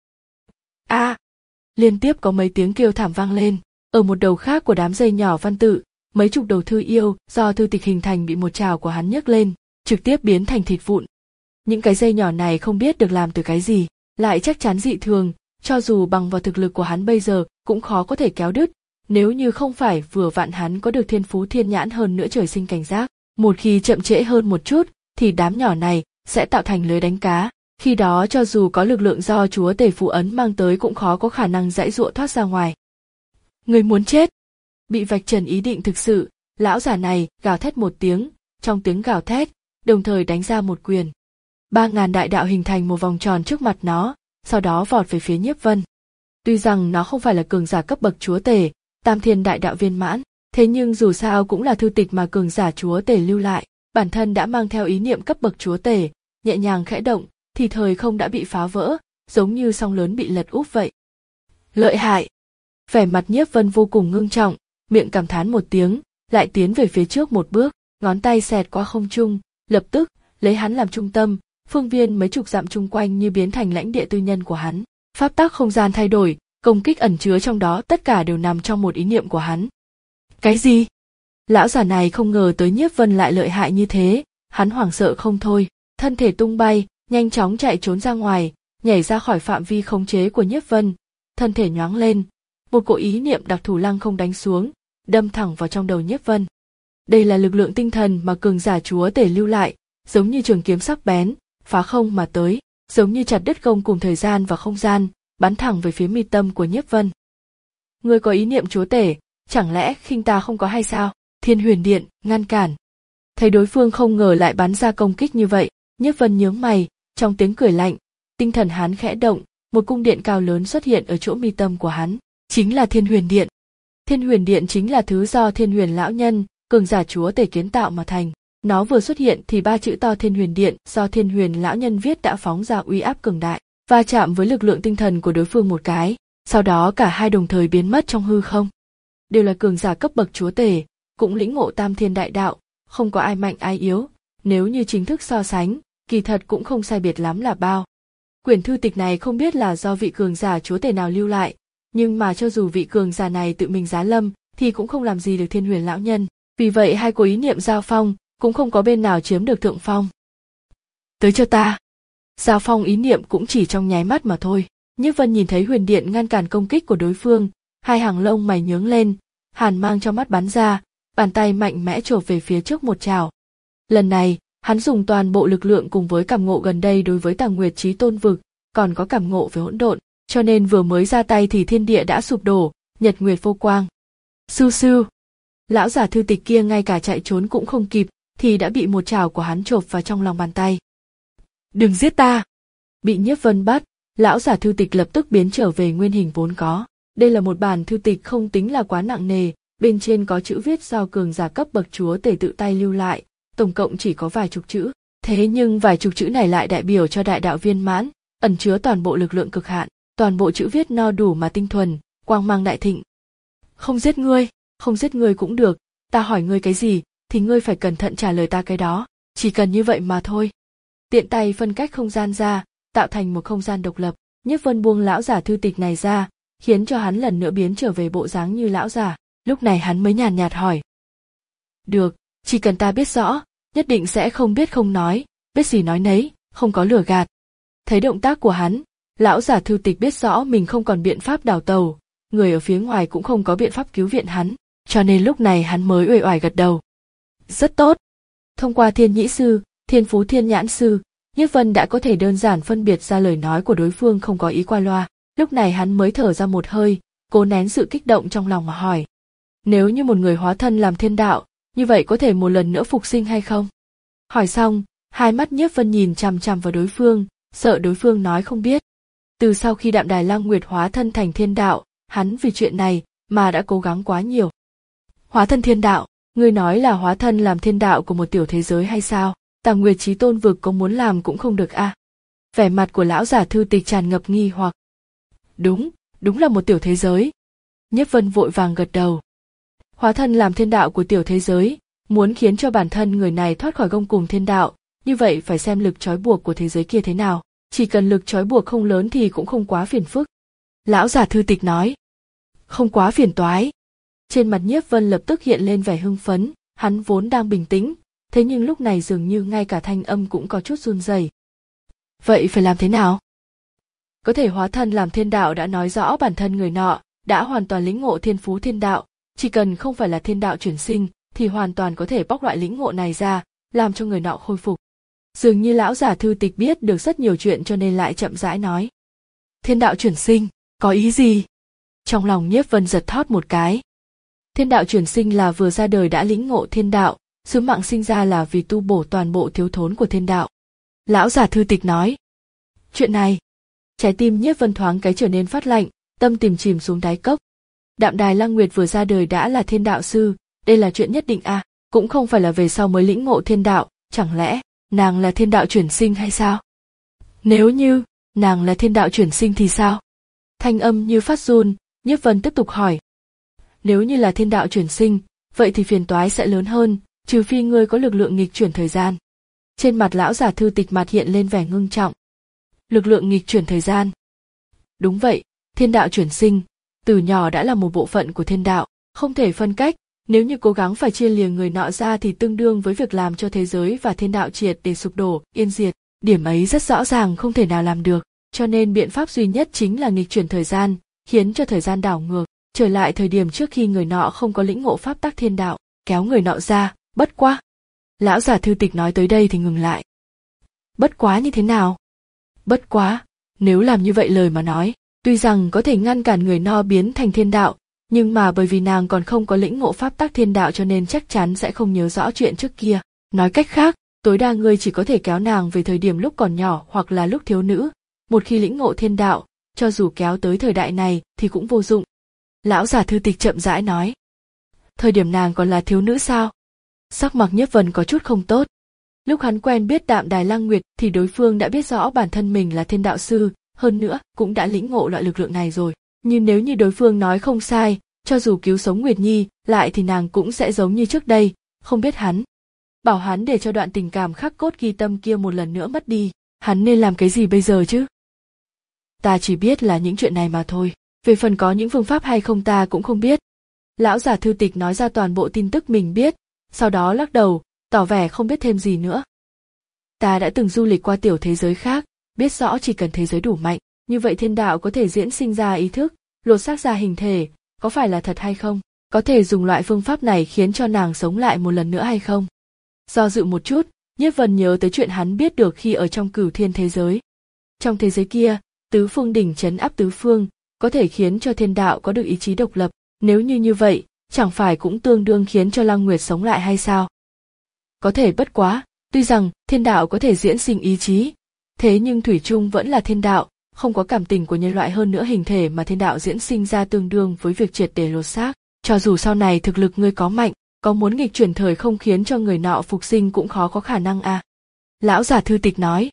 A! À, liên tiếp có mấy tiếng kêu thảm vang lên, ở một đầu khác của đám dây nhỏ văn tự, mấy chục đầu thư yêu do thư tịch hình thành bị một trào của hắn nhấc lên, trực tiếp biến thành thịt vụn. Những cái dây nhỏ này không biết được làm từ cái gì, lại chắc chắn dị thường, cho dù bằng vào thực lực của hắn bây giờ cũng khó có thể kéo đứt, nếu như không phải vừa vặn hắn có được thiên phú thiên nhãn hơn nữa trời sinh cảnh giác, một khi chậm trễ hơn một chút thì đám nhỏ này sẽ tạo thành lưới đánh cá, khi đó cho dù có lực lượng do chúa tể phù ấn mang tới cũng khó có khả năng giãy giụa thoát ra ngoài. Người muốn chết! Bị vạch trần ý định thực sự, lão già này gào thét một tiếng, trong tiếng gào thét, đồng thời đánh ra một quyền. Ba ngàn đại đạo hình thành một vòng tròn trước mặt nó, sau đó vọt về phía Nhiếp Vân. Tuy rằng nó không phải là cường giả cấp bậc chúa tể, tam thiên đại đạo viên mãn, thế nhưng dù sao cũng là thư tịch mà cường giả chúa tể lưu lại, bản thân đã mang theo ý niệm cấp bậc chúa tể, nhẹ nhàng khẽ động, thì thời không đã bị phá vỡ, giống như sóng lớn bị lật úp vậy. Lợi hại! Vẻ mặt Nhiếp Vân vô cùng ngưng trọng, miệng cảm thán một tiếng, lại tiến về phía trước một bước, ngón tay xẹt qua không trung, lập tức lấy hắn làm trung tâm, phương viên mấy chục dặm chung quanh như biến thành lãnh địa tư nhân của hắn. Pháp tắc không gian thay đổi, công kích ẩn chứa trong đó tất cả đều nằm trong một ý niệm của hắn. Cái gì? Lão già này không ngờ tới Nhiếp Vân lại lợi hại như thế, hắn hoảng sợ không thôi, thân thể tung bay, nhanh chóng chạy trốn ra ngoài, nhảy ra khỏi phạm vi khống chế của Nhiếp Vân, thân thể nhoáng lên, một cỗ ý niệm đặc thù lăng không đánh xuống, đâm thẳng vào trong đầu Nhiếp Vân. Đây là lực lượng tinh thần mà cường giả chúa tể lưu lại, giống như trường kiếm sắc bén, phá không mà tới, giống như chặt đứt gông cùng thời gian và không gian, bắn thẳng về phía mi tâm của Nhiếp Vân. Ngươi có ý niệm chúa tể, chẳng lẽ khinh ta không có hay sao? Thiên Huyền Điện ngăn cản. Thấy đối phương không ngờ lại bắn ra công kích như vậy, Nhiếp Vân nhướng mày, trong tiếng cười lạnh, tinh thần hắn khẽ động, một cung điện cao lớn xuất hiện ở chỗ mi tâm của hắn, chính là Thiên Huyền Điện. Thiên Huyền Điện chính là thứ do Thiên Huyền lão nhân, cường giả chúa tể kiến tạo mà thành. Nó vừa xuất hiện thì ba chữ to Thiên Huyền Điện do Thiên Huyền lão nhân viết đã phóng ra uy áp cường đại, va chạm với lực lượng tinh thần của đối phương một cái, sau đó cả hai đồng thời biến mất trong hư không. Đều là cường giả cấp bậc chúa tể, cũng lĩnh ngộ tam thiên đại đạo, không có ai mạnh ai yếu, nếu như chính thức so sánh, kỳ thật cũng không sai biệt lắm là bao. Quyển thư tịch này không biết là do vị cường giả chúa tể nào lưu lại, nhưng mà cho dù vị cường giả này tự mình giá lâm thì cũng không làm gì được Thiên Huyền lão nhân, vì vậy hai cố ý niệm giao phong cũng không có bên nào chiếm được thượng phong. Tới cho ta! Giao phong ý niệm cũng chỉ trong nháy mắt mà thôi. Nhiếp Vân nhìn thấy Huyền Điện ngăn cản công kích của đối phương, hai hàng lông mày nhướng lên, hàn mang trong mắt bắn ra, bàn tay mạnh mẽ chộp về phía trước một trào. Lần này, hắn dùng toàn bộ lực lượng cùng với cảm ngộ gần đây đối với Tàng Nguyệt Chí Tôn vực, còn có cảm ngộ về hỗn độn, cho nên vừa mới ra tay thì thiên địa đã sụp đổ, nhật nguyệt vô quang. Sưu sưu, lão giả thư tịch kia ngay cả chạy trốn cũng không kịp, thì đã bị một chảo của hắn chộp vào trong lòng bàn tay. Đừng giết ta! Bị Nhiếp Vân bắt, lão giả thư tịch lập tức biến trở về nguyên hình vốn có. Đây là một bản thư tịch không tính là quá nặng nề, bên trên có chữ viết do cường giả cấp bậc chúa tể tự tay lưu lại, tổng cộng chỉ có vài chục chữ. Thế nhưng vài chục chữ này lại đại biểu cho đại đạo viên mãn, ẩn chứa toàn bộ lực lượng cực hạn, toàn bộ chữ viết no đủ mà tinh thuần, quang mang đại thịnh. Không giết ngươi, không giết ngươi cũng được, ta hỏi ngươi cái gì, thì ngươi phải cẩn thận trả lời ta cái đó, chỉ cần như vậy mà thôi. Tiện tay phân cách không gian ra, tạo thành một không gian độc lập, Nhiếp Vân buông lão giả thư tịch này ra, khiến cho hắn lần nữa biến trở về bộ dáng như lão giả, lúc này hắn mới nhàn nhạt hỏi. Được, chỉ cần ta biết rõ, nhất định sẽ không biết không nói, biết gì nói nấy, không có lừa gạt. Thấy động tác của hắn, lão giả thư tịch biết rõ mình không còn biện pháp đào tàu, người ở phía ngoài cũng không có biện pháp cứu viện hắn, cho nên lúc này hắn mới uể oải gật đầu. Rất tốt. Thông qua thiên nhĩ sư, thiên phú thiên nhãn sư, Nhiếp Vân đã có thể đơn giản phân biệt ra lời nói của đối phương không có ý qua loa, lúc này hắn mới thở ra một hơi, cố nén sự kích động trong lòng mà hỏi. Nếu như một người hóa thân làm thiên đạo, như vậy có thể một lần nữa phục sinh hay không? Hỏi xong, hai mắt Nhiếp Vân nhìn chằm chằm vào đối phương, sợ đối phương nói không biết. Từ sau khi Đạm Đài Lang Nguyệt hóa thân thành thiên đạo, hắn vì chuyện này mà đã cố gắng quá nhiều. Hóa thân thiên đạo, ngươi nói là hóa thân làm thiên đạo của một tiểu thế giới hay sao? Tàng Nguyệt Chí Tôn vực có muốn làm cũng không được a. À? Vẻ mặt của lão giả thư tịch tràn ngập nghi hoặc. Đúng, đúng là một tiểu thế giới. Nhiếp Vân vội vàng gật đầu. Hóa thân làm thiên đạo của tiểu thế giới, muốn khiến cho bản thân người này thoát khỏi gông cùm thiên đạo, như vậy phải xem lực trói buộc của thế giới kia thế nào. Chỉ cần lực trói buộc không lớn thì cũng không quá phiền phức. Lão giả thư tịch nói. Không quá phiền toái. Trên mặt Nhiếp Vân lập tức hiện lên vẻ hưng phấn, hắn vốn đang bình tĩnh, thế nhưng lúc này dường như ngay cả thanh âm cũng có chút run rẩy. Vậy phải làm thế nào? Có thể hóa thân làm thiên đạo đã nói rõ bản thân người nọ đã hoàn toàn lĩnh ngộ thiên phú thiên đạo, chỉ cần không phải là thiên đạo chuyển sinh thì hoàn toàn có thể bóc loại lĩnh ngộ này ra, làm cho người nọ khôi phục. Dường như lão giả thư tịch biết được rất nhiều chuyện cho nên lại chậm rãi nói. Thiên đạo chuyển sinh, có ý gì? Trong lòng Nhiếp Vân giật thót một cái. Thiên đạo chuyển sinh là vừa ra đời đã lĩnh ngộ thiên đạo, sứ mạng sinh ra là vì tu bổ toàn bộ thiếu thốn của thiên đạo. Lão giả thư tịch nói. Chuyện này, trái tim Nhiếp Vân thoáng cái trở nên phát lạnh, tâm tìm chìm xuống đáy cốc. Đạm Đài Lang Nguyệt vừa ra đời đã là thiên đạo sư, đây là chuyện nhất định à, cũng không phải là về sau mới lĩnh ngộ thiên đạo, chẳng lẽ nàng là thiên đạo chuyển sinh hay sao? Nếu như nàng là thiên đạo chuyển sinh thì sao? Thanh âm như phát run, Nhiếp Vân tiếp tục hỏi. Nếu như là thiên đạo chuyển sinh, vậy thì phiền toái sẽ lớn hơn, trừ phi ngươi có lực lượng nghịch chuyển thời gian. Trên mặt lão giả thư tịch mặt hiện lên vẻ ngưng trọng. Lực lượng nghịch chuyển thời gian. Đúng vậy, thiên đạo chuyển sinh, từ nhỏ đã là một bộ phận của thiên đạo, không thể phân cách, nếu như cố gắng phải chia lìa người nọ ra thì tương đương với việc làm cho thế giới và thiên đạo triệt để sụp đổ, yên diệt, điểm ấy rất rõ ràng không thể nào làm được, cho nên biện pháp duy nhất chính là nghịch chuyển thời gian, khiến cho thời gian đảo ngược, trở lại thời điểm trước khi người nọ không có lĩnh ngộ pháp tắc thiên đạo, kéo người nọ ra, bất quá. Lão giả thư tịch nói tới đây thì ngừng lại. Bất quá như thế nào? Bất quá, nếu làm như vậy lời mà nói, tuy rằng có thể ngăn cản người nọ biến thành thiên đạo, nhưng mà bởi vì nàng còn không có lĩnh ngộ pháp tắc thiên đạo cho nên chắc chắn sẽ không nhớ rõ chuyện trước kia. Nói cách khác, tối đa ngươi chỉ có thể kéo nàng về thời điểm lúc còn nhỏ hoặc là lúc thiếu nữ, một khi lĩnh ngộ thiên đạo, cho dù kéo tới thời đại này thì cũng vô dụng. Lão giả thư tịch chậm rãi nói. Thời điểm nàng còn là thiếu nữ sao? Sắc mặt Nhiếp Vân có chút không tốt. Lúc hắn quen biết Đạm Đài Lang Nguyệt thì đối phương đã biết rõ bản thân mình là thiên đạo sư, hơn nữa cũng đã lĩnh ngộ loại lực lượng này rồi. Nhưng nếu như đối phương nói không sai, cho dù cứu sống Nguyệt Nhi lại thì nàng cũng sẽ giống như trước đây, không biết hắn. Bảo hắn để cho đoạn tình cảm khắc cốt ghi tâm kia một lần nữa mất đi, hắn nên làm cái gì bây giờ chứ? Ta chỉ biết là những chuyện này mà thôi, về phần có những phương pháp hay không ta cũng không biết. Lão giả thư tịch nói ra toàn bộ tin tức mình biết, sau đó lắc đầu, tỏ vẻ không biết thêm gì nữa. Ta đã từng du lịch qua tiểu thế giới khác, biết rõ chỉ cần thế giới đủ mạnh, như vậy thiên đạo có thể diễn sinh ra ý thức, lột xác ra hình thể, có phải là thật hay không? Có thể dùng loại phương pháp này khiến cho nàng sống lại một lần nữa hay không? Do dự một chút, Nhiếp Vân nhớ tới chuyện hắn biết được khi ở trong Cửu Thiên thế giới. Trong thế giới kia, tứ phương đỉnh trấn áp tứ phương, có thể khiến cho thiên đạo có được ý chí độc lập, nếu như như vậy, chẳng phải cũng tương đương khiến cho Lăng Nguyệt sống lại hay sao? Có thể bất quá, tuy rằng thiên đạo có thể diễn sinh ý chí, thế nhưng thủy chung vẫn là thiên đạo, không có cảm tình của nhân loại, hơn nữa hình thể mà thiên đạo diễn sinh ra tương đương với việc triệt để lột xác. Cho dù sau này thực lực ngươi có mạnh, có muốn nghịch chuyển thời không khiến cho người nọ phục sinh cũng khó có khả năng à. Lão giả thư tịch nói.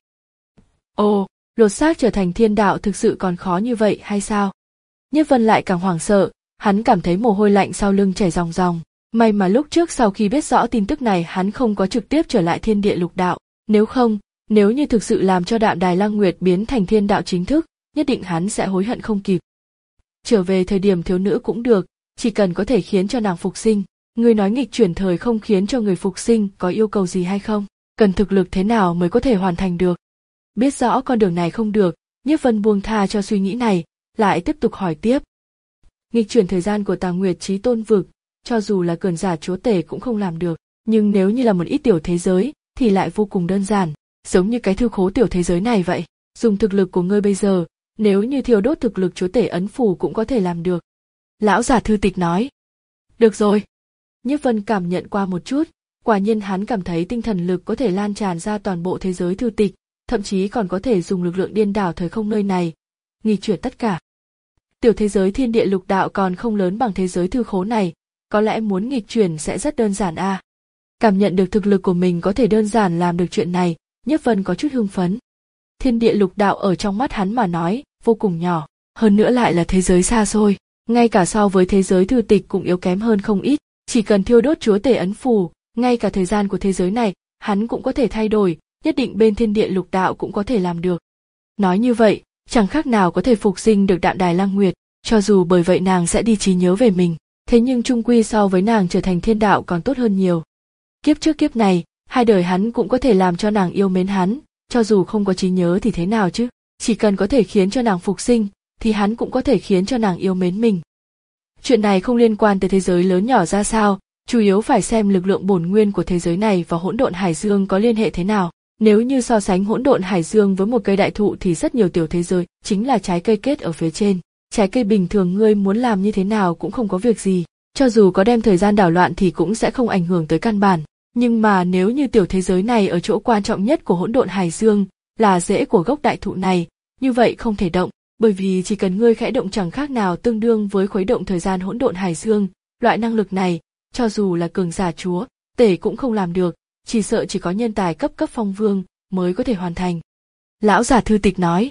Ồ, lột xác trở thành thiên đạo thực sự còn khó như vậy hay sao? Nhiếp Vân lại càng hoảng sợ, hắn cảm thấy mồ hôi lạnh sau lưng chảy ròng ròng. May mà lúc trước sau khi biết rõ tin tức này hắn không có trực tiếp trở lại thiên địa lục đạo, nếu không, nếu như thực sự làm cho Đạm Đài Lăng Nguyệt biến thành thiên đạo chính thức, nhất định hắn sẽ hối hận không kịp. Trở về thời điểm thiếu nữ cũng được, chỉ cần có thể khiến cho nàng phục sinh. Ngươi nói nghịch chuyển thời không khiến cho người phục sinh có yêu cầu gì hay không? Cần thực lực thế nào mới có thể hoàn thành được? Biết rõ con đường này không được, Nhiếp Vân buông tha cho suy nghĩ này, lại tiếp tục hỏi tiếp. Nghịch chuyển thời gian của Tà Nguyệt Chí Tôn vực, cho dù là cường giả chúa tể cũng không làm được, nhưng nếu như là một ít tiểu thế giới thì lại vô cùng đơn giản, giống như cái thư khố tiểu thế giới này vậy. Dùng thực lực của ngươi bây giờ, nếu như thiêu đốt thực lực chúa tể ấn phủ cũng có thể làm được. Lão giả thư tịch nói. Được rồi. Nhiếp Vân cảm nhận qua một chút, quả nhiên hắn cảm thấy tinh thần lực có thể lan tràn ra toàn bộ thế giới thư tịch, thậm chí còn có thể dùng lực lượng điên đảo thời không nơi này, nghịch chuyển tất cả. Tiểu thế giới thiên địa lục đạo còn không lớn bằng thế giới thư khố này, có lẽ muốn nghịch chuyển sẽ rất đơn giản à. Cảm nhận được thực lực của mình có thể đơn giản làm được chuyện này, Nhiếp Vân có chút hưng phấn. Thiên địa lục đạo ở trong mắt hắn mà nói, vô cùng nhỏ, hơn nữa lại là thế giới xa xôi, ngay cả so với thế giới thư tịch cũng yếu kém hơn không ít, chỉ cần thiêu đốt chúa tể ấn phù, ngay cả thời gian của thế giới này, hắn cũng có thể thay đổi, nhất định bên thiên địa lục đạo cũng có thể làm được. Nói như vậy, chẳng khác nào có thể phục sinh được Đạm Đài Lăng Nguyệt, cho dù bởi vậy nàng sẽ đi trí nhớ về mình, thế nhưng chung quy so với nàng trở thành thiên đạo còn tốt hơn nhiều. Kiếp trước kiếp này, hai đời hắn cũng có thể làm cho nàng yêu mến hắn, cho dù không có trí nhớ thì thế nào chứ, chỉ cần có thể khiến cho nàng phục sinh, thì hắn cũng có thể khiến cho nàng yêu mến mình. Chuyện này không liên quan tới thế giới lớn nhỏ ra sao, chủ yếu phải xem lực lượng bổn nguyên của thế giới này và hỗn độn hải dương có liên hệ thế nào. Nếu như so sánh hỗn độn hải dương với một cây đại thụ thì rất nhiều tiểu thế giới chính là trái cây kết ở phía trên. Trái cây bình thường ngươi muốn làm như thế nào cũng không có việc gì, cho dù có đem thời gian đảo loạn thì cũng sẽ không ảnh hưởng tới căn bản. Nhưng mà nếu như tiểu thế giới này ở chỗ quan trọng nhất của hỗn độn hải dương, là rễ của gốc đại thụ này, như vậy không thể động, bởi vì chỉ cần ngươi khẽ động chẳng khác nào tương đương với khuấy động thời gian hỗn độn hải dương, loại năng lực này, cho dù là cường giả chúa, tể cũng không làm được, chỉ sợ chỉ có nhân tài cấp cấp phong vương mới có thể hoàn thành. Lão giả thư tịch nói.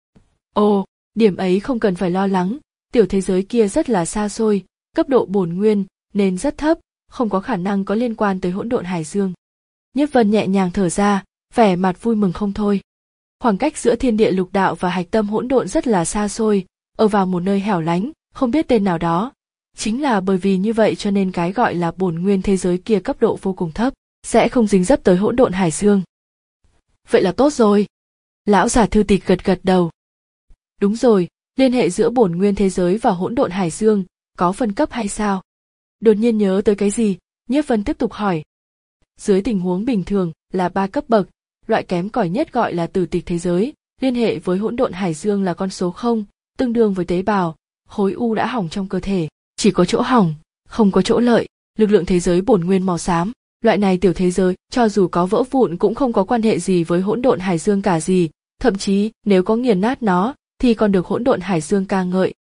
Ồ, điểm ấy không cần phải lo lắng, tiểu thế giới kia rất là xa xôi, cấp độ bổn nguyên nên rất thấp, không có khả năng có liên quan tới hỗn độn hải dương. Nhiếp Vân nhẹ nhàng thở ra, vẻ mặt vui mừng không thôi. Khoảng cách giữa thiên địa lục đạo và hạch tâm hỗn độn rất là xa xôi, ở vào một nơi hẻo lánh, không biết tên nào đó. Chính là bởi vì như vậy cho nên cái gọi là bổn nguyên thế giới kia cấp độ vô cùng thấp, sẽ không dính dấp tới hỗn độn hải dương. Vậy là tốt rồi. Lão giả thư tịch gật gật đầu. Đúng rồi, liên hệ giữa bổn nguyên thế giới và hỗn độn hải dương, có phân cấp hay sao? Đột nhiên nhớ tới cái gì, Nhiếp Vân tiếp tục hỏi. Dưới tình huống bình thường là ba cấp bậc, loại kém cỏi nhất gọi là tử tịch thế giới, liên hệ với hỗn độn hải dương là con số không, tương đương với tế bào, khối u đã hỏng trong cơ thể, chỉ có chỗ hỏng, không có chỗ lợi, lực lượng thế giới bổn nguyên màu xám, loại này tiểu thế giới, cho dù có vỡ vụn cũng không có quan hệ gì với hỗn độn hải dương cả gì, thậm chí nếu có nghiền nát nó, thì còn được hỗn độn hải dương ca ngợi.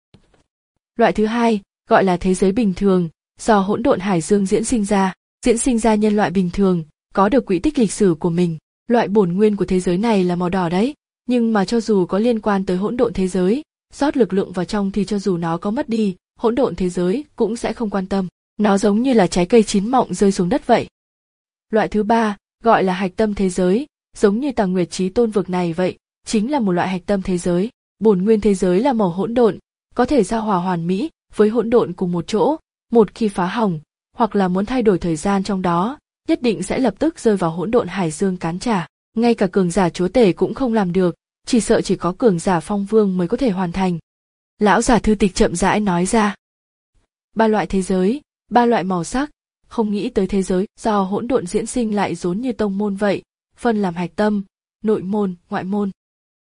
Loại thứ hai, gọi là thế giới bình thường, do hỗn độn hải dương diễn sinh ra, diễn sinh ra nhân loại bình thường, có được quỹ tích lịch sử của mình. Loại bổn nguyên của thế giới này là màu đỏ đấy, nhưng mà cho dù có liên quan tới hỗn độn thế giới, rót lực lượng vào trong thì cho dù nó có mất đi, hỗn độn thế giới cũng sẽ không quan tâm. Nó giống như là trái cây chín mọng rơi xuống đất vậy. Loại thứ ba, gọi là hạch tâm thế giới, giống như Tà Nguyệt Chí Tôn vực này vậy, chính là một loại hạch tâm thế giới. Bổn nguyên thế giới là màu hỗn độn, có thể giao hòa hoàn mỹ với hỗn độn cùng một chỗ, một khi phá hỏng, hoặc là muốn thay đổi thời gian trong đó, nhất định sẽ lập tức rơi vào hỗn độn hải dương cán trả. Ngay cả cường giả chúa tể cũng không làm được, chỉ sợ chỉ có cường giả phong vương mới có thể hoàn thành. Lão giả thư tịch chậm rãi nói ra. Ba loại thế giới, ba loại màu sắc, không nghĩ tới thế giới do hỗn độn diễn sinh lại giống như tông môn vậy, phân làm hạch tâm, nội môn, ngoại môn.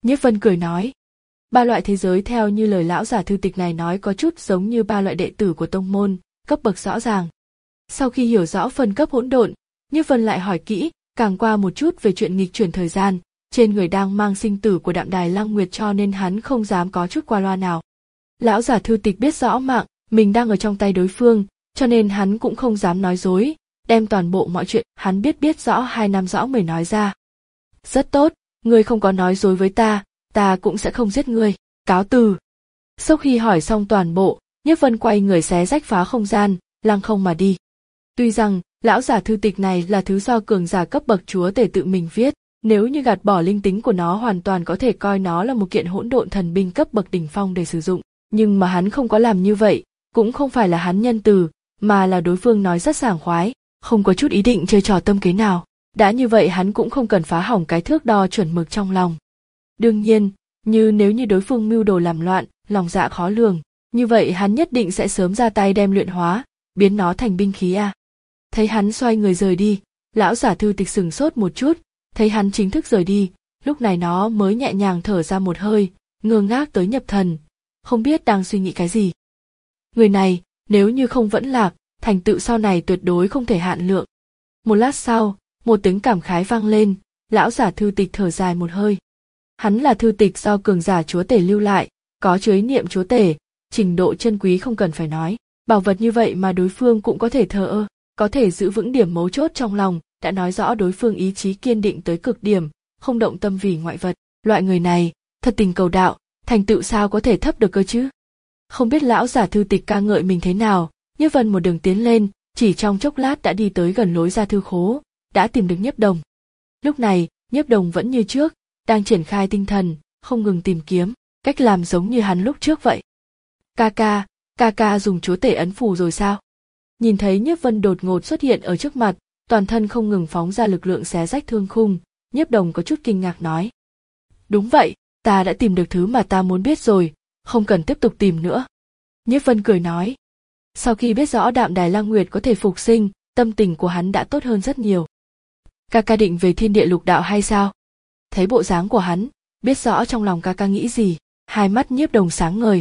Nhiếp Vân cười nói. Ba loại thế giới theo như lời lão giả thư tịch này nói có chút giống như ba loại đệ tử của tông môn, cấp bậc rõ ràng. Sau khi hiểu rõ phân cấp hỗn độn, Nhiếp Vân lại hỏi kỹ, càng qua một chút về chuyện nghịch chuyển thời gian, trên người đang mang sinh tử của Đạm Đài Lăng Nguyệt cho nên hắn không dám có chút qua loa nào. Lão giả thư tịch biết rõ mạng mình đang ở trong tay đối phương, cho nên hắn cũng không dám nói dối, đem toàn bộ mọi chuyện hắn biết biết rõ hai năm rõ mười nói ra. Rất tốt, ngươi không có nói dối với ta, ta cũng sẽ không giết ngươi, cáo từ. Sau khi hỏi xong toàn bộ, Nhiếp Vân quay người xé rách phá không gian, lăng không mà đi. Tuy rằng lão giả thư tịch này là thứ do cường giả cấp bậc chúa tể tự mình viết, nếu như gạt bỏ linh tính của nó hoàn toàn có thể coi nó là một kiện hỗn độn thần binh cấp bậc đỉnh phong để sử dụng, nhưng mà hắn không có làm như vậy, cũng không phải là hắn nhân từ, mà là đối phương nói rất sảng khoái, không có chút ý định chơi trò tâm kế nào. Đã như vậy hắn cũng không cần phá hỏng cái thước đo chuẩn mực trong lòng. Đương nhiên, như nếu như đối phương mưu đồ làm loạn, lòng dạ khó lường, như vậy hắn nhất định sẽ sớm ra tay đem luyện hóa, biến nó thành binh khí a. Thấy hắn xoay người rời đi, lão giả thư tịch sừng sốt một chút, thấy hắn chính thức rời đi, lúc này nó mới nhẹ nhàng thở ra một hơi, ngơ ngác tới nhập thần, không biết đang suy nghĩ cái gì. Người này, nếu như không vẫn lạc, thành tựu sau này tuyệt đối không thể hạn lượng. Một lát sau, một tiếng cảm khái vang lên, lão giả thư tịch thở dài một hơi. Hắn là thư tịch do cường giả chúa tể lưu lại, có chứa ý niệm chúa tể, trình độ chân quý không cần phải nói, bảo vật như vậy mà đối phương cũng có thể thờ ơ, có thể giữ vững điểm mấu chốt trong lòng, đã nói rõ đối phương ý chí kiên định tới cực điểm, không động tâm vì ngoại vật. Loại người này, thật tình cầu đạo, thành tựu sao có thể thấp được cơ chứ? Không biết lão giả thư tịch ca ngợi mình thế nào, Nhiếp Vân một đường tiến lên, chỉ trong chốc lát đã đi tới gần lối ra thư khố, đã tìm được Nhiếp Đồng. Lúc này, Nhiếp Đồng vẫn như trước, đang triển khai tinh thần, không ngừng tìm kiếm, cách làm giống như hắn lúc trước vậy. Ca ca, ca ca dùng chúa tể ấn phù rồi sao? Nhìn thấy Nhiếp Vân đột ngột xuất hiện ở trước mặt, toàn thân không ngừng phóng ra lực lượng xé rách thương khung, Nhiếp Đồng có chút kinh ngạc nói. Đúng vậy, ta đã tìm được thứ mà ta muốn biết rồi, không cần tiếp tục tìm nữa. Nhiếp Vân cười nói. Sau khi biết rõ Đạm Đài Lăng Nguyệt có thể phục sinh, tâm tình của hắn đã tốt hơn rất nhiều. Ca ca định về thiên địa lục đạo hay sao? Thấy bộ dáng của hắn, biết rõ trong lòng ca ca nghĩ gì, hai mắt Nhiếp Đồng sáng ngời.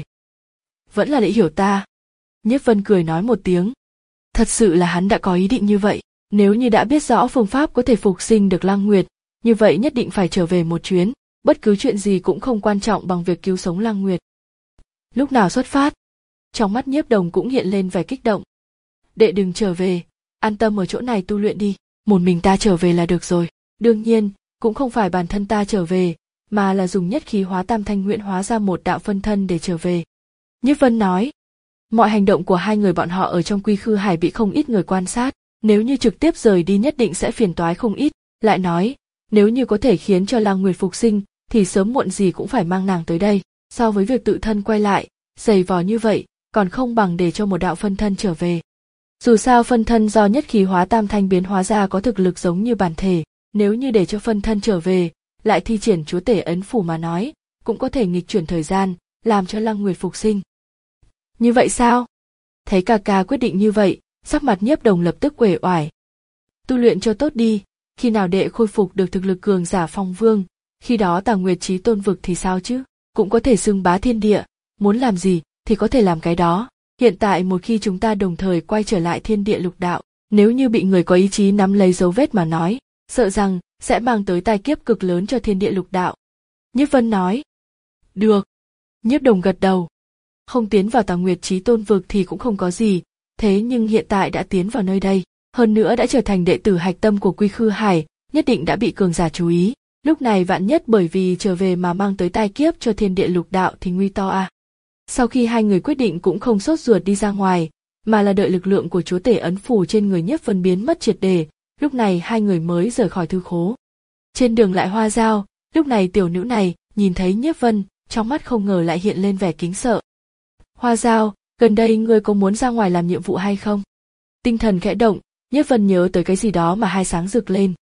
Vẫn là để hiểu ta. Nhiếp Vân cười nói một tiếng. Thật sự là hắn đã có ý định như vậy, nếu như đã biết rõ phương pháp có thể phục sinh được Lăng Nguyệt, như vậy nhất định phải trở về một chuyến, bất cứ chuyện gì cũng không quan trọng bằng việc cứu sống Lăng Nguyệt. Lúc nào xuất phát? Trong mắt Nhiếp Đồng cũng hiện lên vẻ kích động. Đệ đừng trở về, an tâm ở chỗ này tu luyện đi, một mình ta trở về là được rồi. Đương nhiên, cũng không phải bản thân ta trở về, mà là dùng nhất khí hóa tam thanh nguyện hóa ra một đạo phân thân để trở về. Nhiếp Vân nói, mọi hành động của hai người bọn họ ở trong Quy Khư Hải bị không ít người quan sát, nếu như trực tiếp rời đi nhất định sẽ phiền toái không ít, lại nói, nếu như có thể khiến cho Lăng Nguyệt phục sinh, thì sớm muộn gì cũng phải mang nàng tới đây, so với việc tự thân quay lại, giày vò như vậy, còn không bằng để cho một đạo phân thân trở về. Dù sao phân thân do nhất khí hóa tam thanh biến hóa ra có thực lực giống như bản thể, nếu như để cho phân thân trở về, lại thi triển chúa tể ấn phủ mà nói, cũng có thể nghịch chuyển thời gian, làm cho Lăng Nguyệt phục sinh. Như vậy sao? Thấy ca ca quyết định như vậy, sắc mặt Nhiếp Đồng lập tức uể oải. Tu luyện cho tốt đi, khi nào đệ khôi phục được thực lực cường giả phong vương, khi đó Tà Nguyệt Chí Tôn vực thì sao chứ? Cũng có thể xưng bá thiên địa, muốn làm gì thì có thể làm cái đó. Hiện tại một khi chúng ta đồng thời quay trở lại thiên địa lục đạo, nếu như bị người có ý chí nắm lấy dấu vết mà nói, sợ rằng sẽ mang tới tai kiếp cực lớn cho thiên địa lục đạo. Nhiếp Vân nói. Được. Nhiếp Đồng gật đầu. Không tiến vào Tà Nguyệt Chí Tôn vực thì cũng không có gì, thế nhưng hiện tại đã tiến vào nơi đây, hơn nữa đã trở thành đệ tử hạch tâm của Quy Khư Hải, nhất định đã bị cường giả chú ý. Lúc này vạn nhất bởi vì trở về mà mang tới tai kiếp cho thiên địa lục đạo thì nguy to à. Sau khi hai người quyết định cũng không sốt ruột đi ra ngoài, mà là đợi lực lượng của chúa tể ấn phủ trên người Nhiếp Vân biến mất triệt để, lúc này hai người mới rời khỏi thư khố. Trên đường lại Hoa Dao, lúc này tiểu nữ này nhìn thấy Nhiếp Vân, trong mắt không ngờ lại hiện lên vẻ kính sợ. Hoa Dao, gần đây ngươi có muốn ra ngoài làm nhiệm vụ hay không? Tinh thần khẽ động, Nhiếp Vân nhớ tới cái gì đó mà hai sáng rực lên.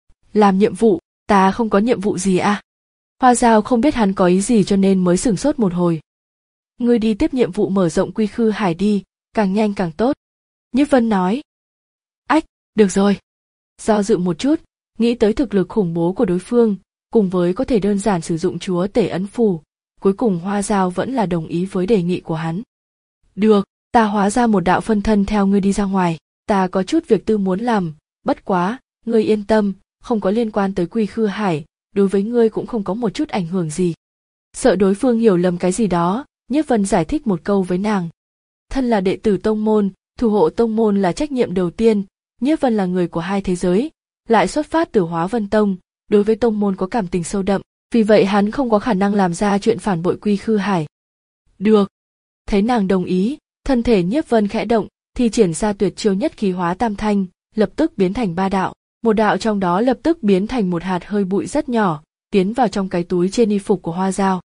Làm nhiệm vụ, ta không có nhiệm vụ gì à? Hoa Dao không biết hắn có ý gì cho nên mới sửng sốt một hồi. Ngươi đi tiếp nhiệm vụ mở rộng Quy Khư Hải đi, càng nhanh càng tốt. Nhiếp Vân nói. Ách, được rồi. Do dự một chút, nghĩ tới thực lực khủng bố của đối phương, cùng với có thể đơn giản sử dụng chúa tể ấn phù, cuối cùng Hoa Dao vẫn là đồng ý với đề nghị của hắn. Được, ta hóa ra một đạo phân thân theo ngươi đi ra ngoài, ta có chút việc tư muốn làm, bất quá, ngươi yên tâm, không có liên quan tới Quy Khư Hải, đối với ngươi cũng không có một chút ảnh hưởng gì. Sợ đối phương hiểu lầm cái gì đó, Nhiếp Vân giải thích một câu với nàng. Thân là đệ tử tông môn, thủ hộ tông môn là trách nhiệm đầu tiên, Nhiếp Vân là người của hai thế giới, lại xuất phát từ Hóa Vân Tông, đối với tông môn có cảm tình sâu đậm, vì vậy hắn không có khả năng làm ra chuyện phản bội Quy Khư Hải. Được. Thấy nàng đồng ý, thân thể Nhiếp Vân khẽ động, thi triển ra tuyệt chiêu nhất khí hóa tam thanh, lập tức biến thành ba đạo, một đạo trong đó lập tức biến thành một hạt hơi bụi rất nhỏ, tiến vào trong cái túi trên y phục của Hoa Dao.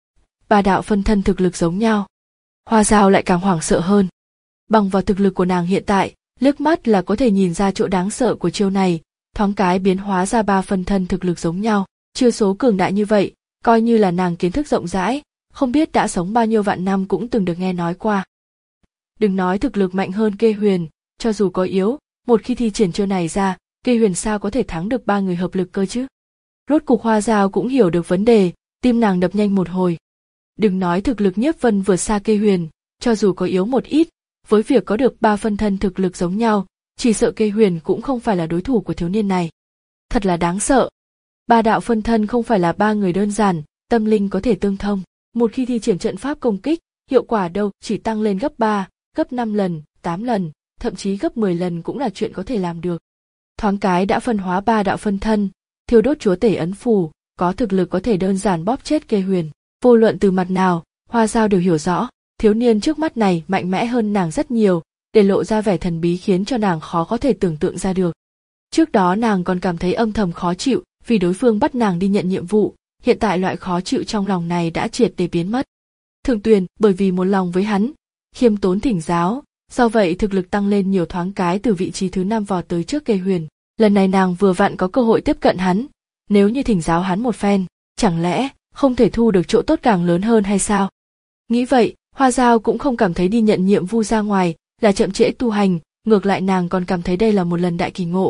Ba đạo phân thân thực lực giống nhau. Hoa Dao lại càng hoảng sợ hơn. Bằng vào thực lực của nàng hiện tại, liếc mắt là có thể nhìn ra chỗ đáng sợ của chiêu này, thoáng cái biến hóa ra ba phân thân thực lực giống nhau, chiêu số cường đại như vậy, coi như là nàng kiến thức rộng rãi, không biết đã sống bao nhiêu vạn năm cũng từng được nghe nói qua. Đừng nói thực lực mạnh hơn Kê Huyền, cho dù có yếu, một khi thi triển chiêu này ra, Kê Huyền sao có thể thắng được ba người hợp lực cơ chứ? Rốt cục Hoa Dao cũng hiểu được vấn đề, tim nàng đập nhanh một hồi. Đừng nói thực lực Nhiếp Vân vượt xa Kê Huyền, cho dù có yếu một ít, với việc có được ba phân thân thực lực giống nhau, chỉ sợ Kê Huyền cũng không phải là đối thủ của thiếu niên này. Thật là đáng sợ. Ba đạo phân thân không phải là ba người đơn giản, tâm linh có thể tương thông. Một khi thi triển trận pháp công kích, hiệu quả đâu chỉ tăng lên gấp ba, gấp năm lần, tám lần, thậm chí gấp mười lần cũng là chuyện có thể làm được. Thoáng cái đã phân hóa ba đạo phân thân, thiêu đốt chúa tể ấn phù, có thực lực có thể đơn giản bóp chết Kê Huyền. Vô luận từ mặt nào, Hoa Dao đều hiểu rõ, thiếu niên trước mắt này mạnh mẽ hơn nàng rất nhiều, để lộ ra vẻ thần bí khiến cho nàng khó có thể tưởng tượng ra được. Trước đó nàng còn cảm thấy âm thầm khó chịu vì đối phương bắt nàng đi nhận nhiệm vụ, hiện tại loại khó chịu trong lòng này đã triệt để biến mất. Thường Tuyền bởi vì một lòng với hắn, khiêm tốn thỉnh giáo, do vậy thực lực tăng lên nhiều, thoáng cái từ vị trí thứ năm vọt tới trước Kê Huyền. Lần này nàng vừa vặn có cơ hội tiếp cận hắn, nếu như thỉnh giáo hắn một phen, chẳng lẽ không thể thu được chỗ tốt càng lớn hơn hay sao? Nghĩ vậy, Hoa Dao cũng không cảm thấy đi nhận nhiệm vụ ra ngoài là chậm trễ tu hành, ngược lại nàng còn cảm thấy đây là một lần đại kỳ ngộ.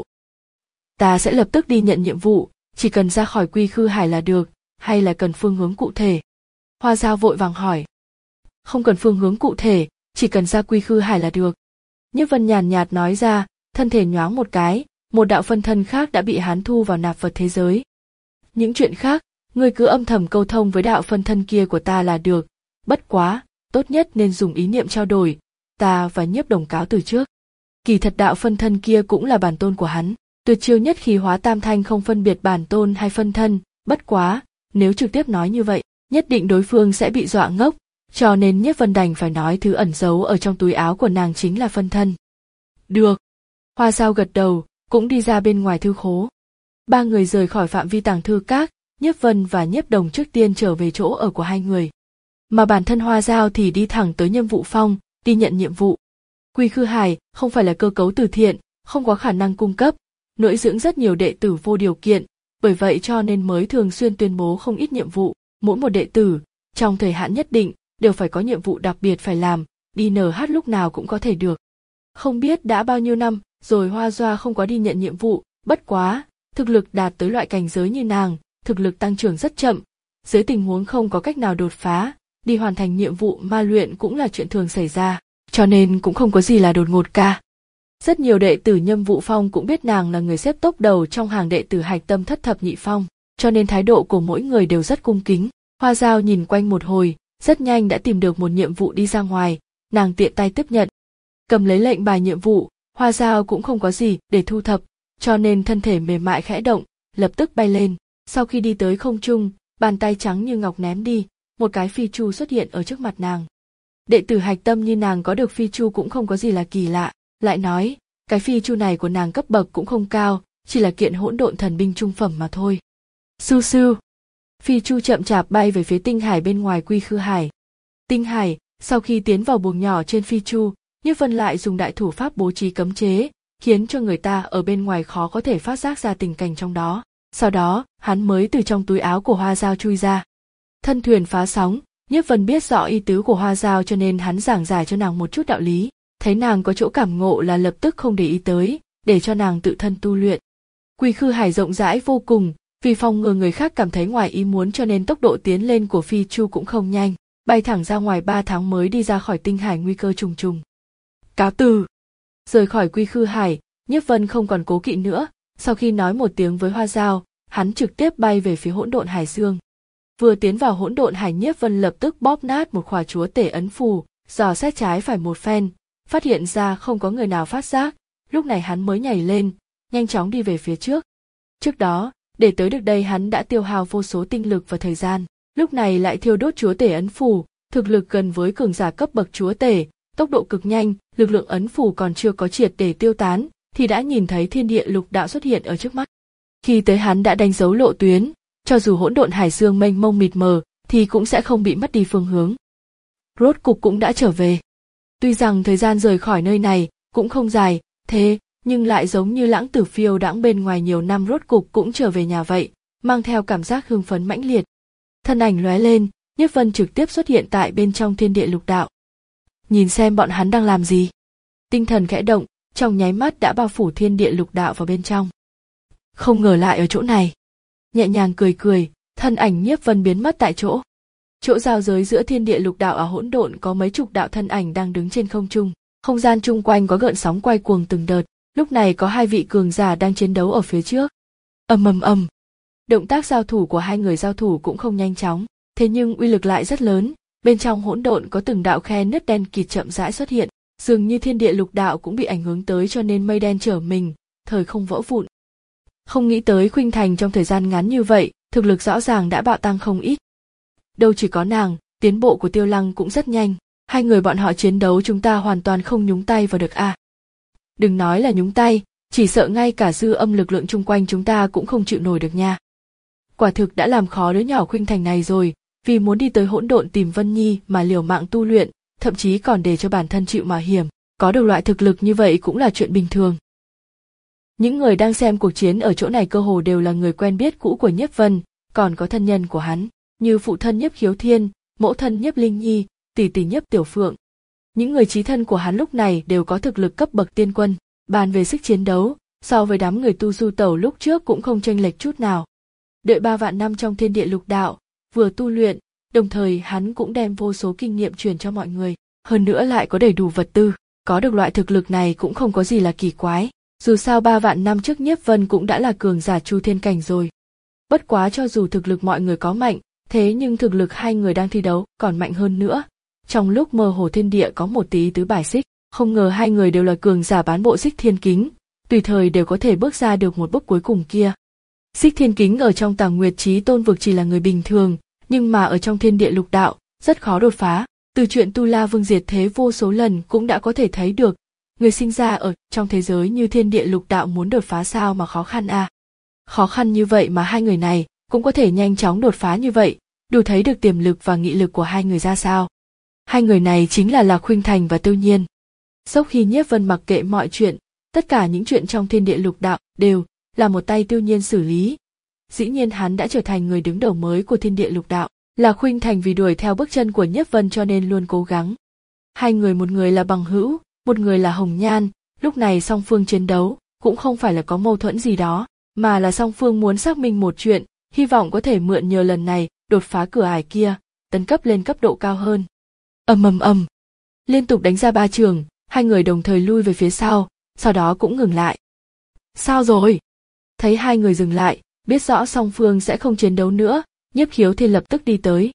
Ta sẽ lập tức đi nhận nhiệm vụ, chỉ cần ra khỏi Quy Khư Hải là được, hay là cần phương hướng cụ thể? Hoa Dao vội vàng hỏi. Không cần phương hướng cụ thể, chỉ cần ra Quy Khư Hải là được. Nhiếp Vân nhàn nhạt nói ra, thân thể nhoáng một cái, một đạo phân thân khác đã bị hắn thu vào nạp vật thế giới. Những chuyện khác, ngươi cứ âm thầm câu thông với đạo phân thân kia của ta là được, bất quá, tốt nhất nên dùng ý niệm trao đổi, ta và Nhiếp Đồng cáo từ trước. Kỳ thật đạo phân thân kia cũng là bản tôn của hắn, tuyệt chiêu nhất khí hóa tam thanh không phân biệt bản tôn hay phân thân, bất quá, nếu trực tiếp nói như vậy, nhất định đối phương sẽ bị dọa ngốc, cho nên Nhiếp Vân đành phải nói thứ ẩn giấu ở trong túi áo của nàng chính là phân thân. Được. Hoa Dao gật đầu, cũng đi ra bên ngoài thư khố. Ba người rời khỏi phạm vi tàng thư các, Nhiếp Vân và Nhiếp Đồng trước tiên trở về chỗ ở của hai người. Mà bản thân Hoa Dao thì đi thẳng tới Nhiệm vụ Phong, đi nhận nhiệm vụ. Quy Khư Hải không phải là cơ cấu từ thiện, không có khả năng cung cấp, nuôi dưỡng rất nhiều đệ tử vô điều kiện, bởi vậy cho nên mới thường xuyên tuyên bố không ít nhiệm vụ, mỗi một đệ tử, trong thời hạn nhất định, đều phải có nhiệm vụ đặc biệt phải làm, đi en hát lúc nào cũng có thể được. Không biết đã bao nhiêu năm rồi Hoa Dao không có đi nhận nhiệm vụ, bất quá, thực lực đạt tới loại cảnh giới như nàng, thực lực tăng trưởng rất chậm, dưới tình huống không có cách nào đột phá, đi hoàn thành nhiệm vụ ma luyện cũng là chuyện thường xảy ra, cho nên cũng không có gì là đột ngột cả. Rất nhiều đệ tử Nhâm Vụ Phong cũng biết nàng là người xếp top đầu trong hàng đệ tử Hạch Tâm Thất Thập Nhị Phong, cho nên thái độ của mỗi người đều rất cung kính. Hoa Dao nhìn quanh một hồi, rất nhanh đã tìm được một nhiệm vụ đi ra ngoài, nàng tiện tay tiếp nhận. Cầm lấy lệnh bài nhiệm vụ, Hoa Dao cũng không có gì để thu thập, cho nên thân thể mềm mại khẽ động, lập tức bay lên. Sau khi đi tới không trung, bàn tay trắng như ngọc ném đi, một cái phi chu xuất hiện ở trước mặt nàng. Đệ tử Hạch Tâm như nàng có được phi chu cũng không có gì là kỳ lạ, lại nói, cái phi chu này của nàng cấp bậc cũng không cao, chỉ là kiện hỗn độn thần binh trung phẩm mà thôi. Su su. Phi chu chậm chạp bay về phía tinh hải bên ngoài Quy Khư Hải. Tinh hải, sau khi tiến vào buồng nhỏ trên phi chu, Nhiếp Vân lại dùng đại thủ pháp bố trí cấm chế, khiến cho người ta ở bên ngoài khó có thể phát giác ra tình cảnh trong đó. Sau đó, hắn mới từ trong túi áo của Hoa Dao chui ra. Thân thuyền phá sóng, Nhiếp Vân biết rõ ý tứ của Hoa Dao cho nên hắn giảng giải cho nàng một chút đạo lý, thấy nàng có chỗ cảm ngộ là lập tức không để ý tới, để cho nàng tự thân tu luyện. Quy Khư Hải rộng rãi vô cùng, Vì phòng ngừa người khác cảm thấy ngoài ý muốn cho nên tốc độ tiến lên của phi chu cũng không nhanh, bay thẳng ra ngoài ba tháng mới đi ra khỏi tinh hải nguy cơ trùng trùng. Cáo từ. Rời khỏi Quy Khư Hải, Nhiếp Vân không còn cố kỵ nữa, sau khi nói một tiếng với Hoa Dao, hắn trực tiếp bay về phía Hỗn Độn Hải Dương. Vừa tiến vào Hỗn Độn Hải, Nhiếp Vân lập tức bóp nát một khỏa chúa tể ấn phù, dò xét trái phải một phen, phát hiện ra không có người nào phát giác, lúc này hắn mới nhảy lên, nhanh chóng đi về phía trước. Trước đó, để tới được đây hắn đã tiêu hao vô số tinh lực và thời gian, lúc này lại thiêu đốt chúa tể ấn phù, thực lực gần với cường giả cấp bậc chúa tể, tốc độ cực nhanh, lực lượng ấn phù còn chưa có triệt để tiêu tán, thì đã nhìn thấy thiên địa lục đạo xuất hiện ở trước mắt. Khi tới hắn đã đánh dấu lộ tuyến, cho dù Hỗn Độn Hải Dương mênh mông mịt mờ, thì cũng sẽ không bị mất đi phương hướng. Rốt cục cũng đã trở về. Tuy rằng thời gian rời khỏi nơi này cũng không dài, thế nhưng lại giống như lãng tử phiêu đãng bên ngoài nhiều năm, rốt cục cũng trở về nhà vậy, mang theo cảm giác hưng phấn mãnh liệt. Thân ảnh lóe lên, Nhiếp Vân trực tiếp xuất hiện tại bên trong thiên địa lục đạo. Nhìn xem bọn hắn đang làm gì. Tinh thần khẽ động, trong nháy mắt đã bao phủ thiên địa lục đạo vào bên trong. Không ngờ lại ở chỗ này. Nhẹ nhàng cười cười, thân ảnh Nhiếp Vân biến mất tại chỗ. Chỗ giao giới giữa thiên địa lục đạo ở hỗn độn có mấy chục đạo thân ảnh đang đứng trên không trung, không gian chung quanh có gợn sóng quay cuồng từng đợt, lúc này có hai vị cường giả đang chiến đấu ở phía trước. Ầm ầm ầm. Động tác giao thủ của hai người giao thủ cũng không nhanh chóng, thế nhưng uy lực lại rất lớn, bên trong hỗn độn có từng đạo khe nứt đen kịt chậm rãi xuất hiện, dường như thiên địa lục đạo cũng bị ảnh hưởng tới cho nên mây đen trở mình, thời không vỡ vụn. Không nghĩ tới Khuynh Thành trong thời gian ngắn như vậy, thực lực rõ ràng đã bạo tăng không ít. Đâu chỉ có nàng, tiến bộ của Tiêu Lăng cũng rất nhanh, hai người bọn họ chiến đấu chúng ta hoàn toàn không nhúng tay vào được a. À. Đừng nói là nhúng tay, chỉ sợ ngay cả dư âm lực lượng chung quanh chúng ta cũng không chịu nổi được nha. Quả thực đã làm khó đứa nhỏ Khuynh Thành này rồi, vì muốn đi tới hỗn độn tìm Vân Nhi mà liều mạng tu luyện, thậm chí còn để cho bản thân chịu mạo hiểm, có được loại thực lực như vậy cũng là chuyện bình thường. Những người đang xem cuộc chiến ở chỗ này cơ hồ đều là người quen biết cũ của Nhiếp Vân, còn có thân nhân của hắn, như phụ thân Nhiếp Khiếu Thiên, mẫu thân Nhiếp Linh Nhi, tỷ tỷ Nhiếp Tiểu Phượng. Những người chí thân của hắn lúc này đều có thực lực cấp bậc tiên quân, bàn về sức chiến đấu, so với đám người tu du tẩu lúc trước cũng không chênh lệch chút nào. Đợi ba vạn năm trong thiên địa lục đạo, vừa tu luyện, đồng thời hắn cũng đem vô số kinh nghiệm truyền cho mọi người, hơn nữa lại có đầy đủ vật tư, có được loại thực lực này cũng không có gì là kỳ quái. Dù sao ba vạn năm trước Nhiếp Vân cũng đã là cường giả Chu Thiên cảnh rồi. Bất quá cho dù thực lực mọi người có mạnh, thế nhưng thực lực hai người đang thi đấu còn mạnh hơn nữa. Trong lúc mơ hồ thiên địa có một tí tứ bài xích, không ngờ hai người đều là cường giả bán bộ Xích Thiên Kính, tùy thời đều có thể bước ra được một bước cuối cùng kia. Xích Thiên Kính ở trong Tàng Nguyệt Chí Tôn vực chỉ là người bình thường, nhưng mà ở trong thiên địa lục đạo rất khó đột phá. Từ chuyện Tu La Vương diệt thế vô số lần cũng đã có thể thấy được. Người sinh ra ở trong thế giới như thiên địa lục đạo muốn đột phá sao mà khó khăn à. Khó khăn như vậy mà hai người này cũng có thể nhanh chóng đột phá như vậy, đủ thấy được tiềm lực và nghị lực của hai người ra sao. Hai người này chính là Lạc Khuynh Thành và Tiêu Nhiên. Sau khi Nhiếp Vân mặc kệ mọi chuyện, tất cả những chuyện trong thiên địa lục đạo đều là một tay Tiêu Nhiên xử lý. Dĩ nhiên hắn đã trở thành người đứng đầu mới của thiên địa lục đạo. Lạc Khuynh Thành vì đuổi theo bước chân của Nhiếp Vân cho nên luôn cố gắng. Hai người, một người là bằng hữu, một người là hồng nhan, lúc này song phương chiến đấu cũng không phải là có mâu thuẫn gì đó, mà là song phương muốn xác minh một chuyện, hy vọng có thể mượn nhờ lần này đột phá cửa ải kia, tấn cấp lên cấp độ cao hơn. Ầm ầm ầm, liên tục đánh ra ba trường, hai người đồng thời lui về phía sau, sau đó cũng ngừng lại. Sao rồi? Thấy hai người dừng lại, biết rõ song phương sẽ không chiến đấu nữa, Nhiếp Khiếu Thiên lập tức đi tới.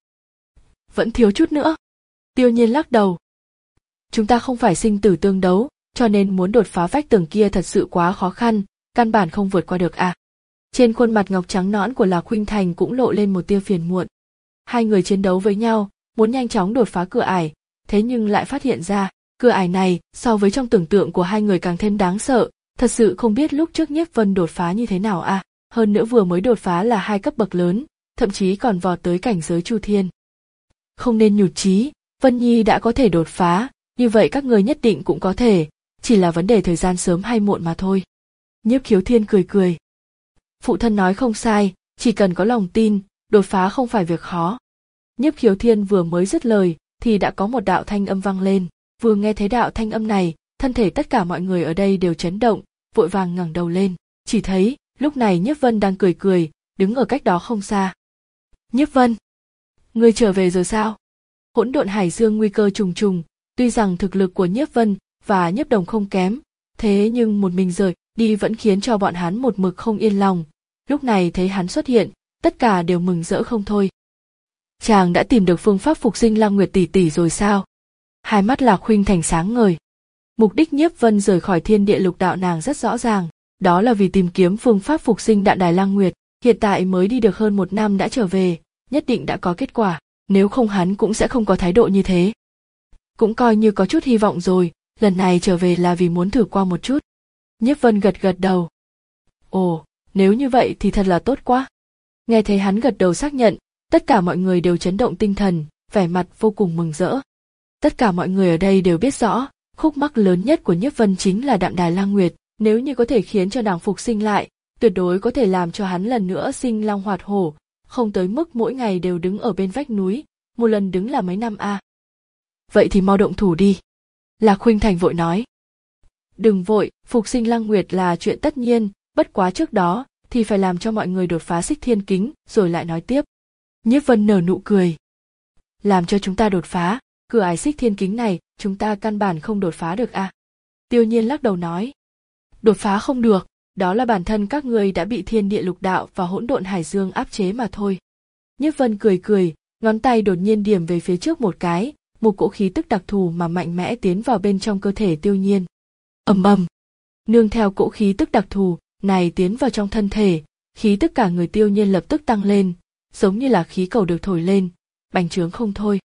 Vẫn thiếu chút nữa. Tiêu Nhiên lắc đầu. Chúng ta không phải sinh tử tương đấu, cho nên muốn đột phá vách tường kia thật sự quá khó khăn, căn bản không vượt qua được à. Trên khuôn mặt ngọc trắng nõn của Lạc Khuynh Thành cũng lộ lên một tia phiền muộn. Hai người chiến đấu với nhau, muốn nhanh chóng đột phá cửa ải, thế nhưng lại phát hiện ra, cửa ải này so với trong tưởng tượng của hai người càng thêm đáng sợ, thật sự không biết lúc trước Nhiếp Vân đột phá như thế nào à, hơn nữa vừa mới đột phá là hai cấp bậc lớn, thậm chí còn vọt tới cảnh giới Chu Thiên. Không nên nhụt chí, Vân Nhi đã có thể đột phá, như vậy các người nhất định cũng có thể, chỉ là vấn đề thời gian sớm hay muộn mà thôi. Nhiếp Khiếu Thiên cười cười. Phụ thân nói không sai, chỉ cần có lòng tin, đột phá không phải việc khó. Nhiếp Khiếu Thiên vừa mới dứt lời, thì đã có một đạo thanh âm vang lên, vừa nghe thấy đạo thanh âm này, thân thể tất cả mọi người ở đây đều chấn động, vội vàng ngẩng đầu lên, chỉ thấy, lúc này Nhiếp Vân đang cười cười, đứng ở cách đó không xa. Nhiếp Vân, ngươi trở về rồi sao? Hỗn độn hải dương nguy cơ trùng trùng, tuy rằng thực lực của Nhiếp Vân và Nhiếp Đồng không kém, thế nhưng một mình rời đi vẫn khiến cho bọn hắn một mực không yên lòng. Lúc này thấy hắn xuất hiện, tất cả đều mừng rỡ không thôi. Chàng đã tìm được phương pháp phục sinh Lăng Nguyệt tỷ tỷ rồi sao? Hai mắt Lạc Khuynh Thành sáng ngời. Mục đích Nhiếp Vân rời khỏi thiên địa lục đạo nàng rất rõ ràng, đó là vì tìm kiếm phương pháp phục sinh đạn đài Lăng Nguyệt. Hiện tại mới đi được hơn một năm đã trở về, nhất định đã có kết quả, nếu không hắn cũng sẽ không có thái độ như thế. Cũng coi như có chút hy vọng rồi, lần này trở về là vì muốn thử qua một chút. Nhiếp Vân gật gật đầu. Ồ, nếu như vậy thì thật là tốt quá. Nghe thấy hắn gật đầu xác nhận, tất cả mọi người đều chấn động tinh thần, vẻ mặt vô cùng mừng rỡ. Tất cả mọi người ở đây đều biết rõ, khúc mắc lớn nhất của Nhiếp Vân chính là đạm đài Lăng Nguyệt, nếu như có thể khiến cho nàng phục sinh lại, tuyệt đối có thể làm cho hắn lần nữa sinh long hoạt hổ, không tới mức mỗi ngày đều đứng ở bên vách núi, một lần đứng là mấy năm a. À. Vậy thì mau động thủ đi. Lạc Khuynh Thành vội nói. Đừng vội, phục sinh Lăng Nguyệt là chuyện tất nhiên, bất quá trước đó thì phải làm cho mọi người đột phá xích thiên kính rồi lại nói tiếp. Nhiếp Vân nở nụ cười. Làm cho chúng ta đột phá, cửa ải xích thiên kính này chúng ta căn bản không đột phá được à. Tiêu Nhiên lắc đầu nói. Đột phá không được, đó là bản thân các ngươi đã bị thiên địa lục đạo và hỗn độn hải dương áp chế mà thôi. Nhiếp Vân cười cười, ngón tay đột nhiên điểm về phía trước một cái, một cỗ khí tức đặc thù mà mạnh mẽ tiến vào bên trong cơ thể Tiêu Nhiên. Ầm ầm, nương theo cỗ khí tức đặc thù này tiến vào trong thân thể, khí tức cả người Tiêu Nhiên lập tức tăng lên, giống như là khí cầu được thổi lên, bành trướng không thôi.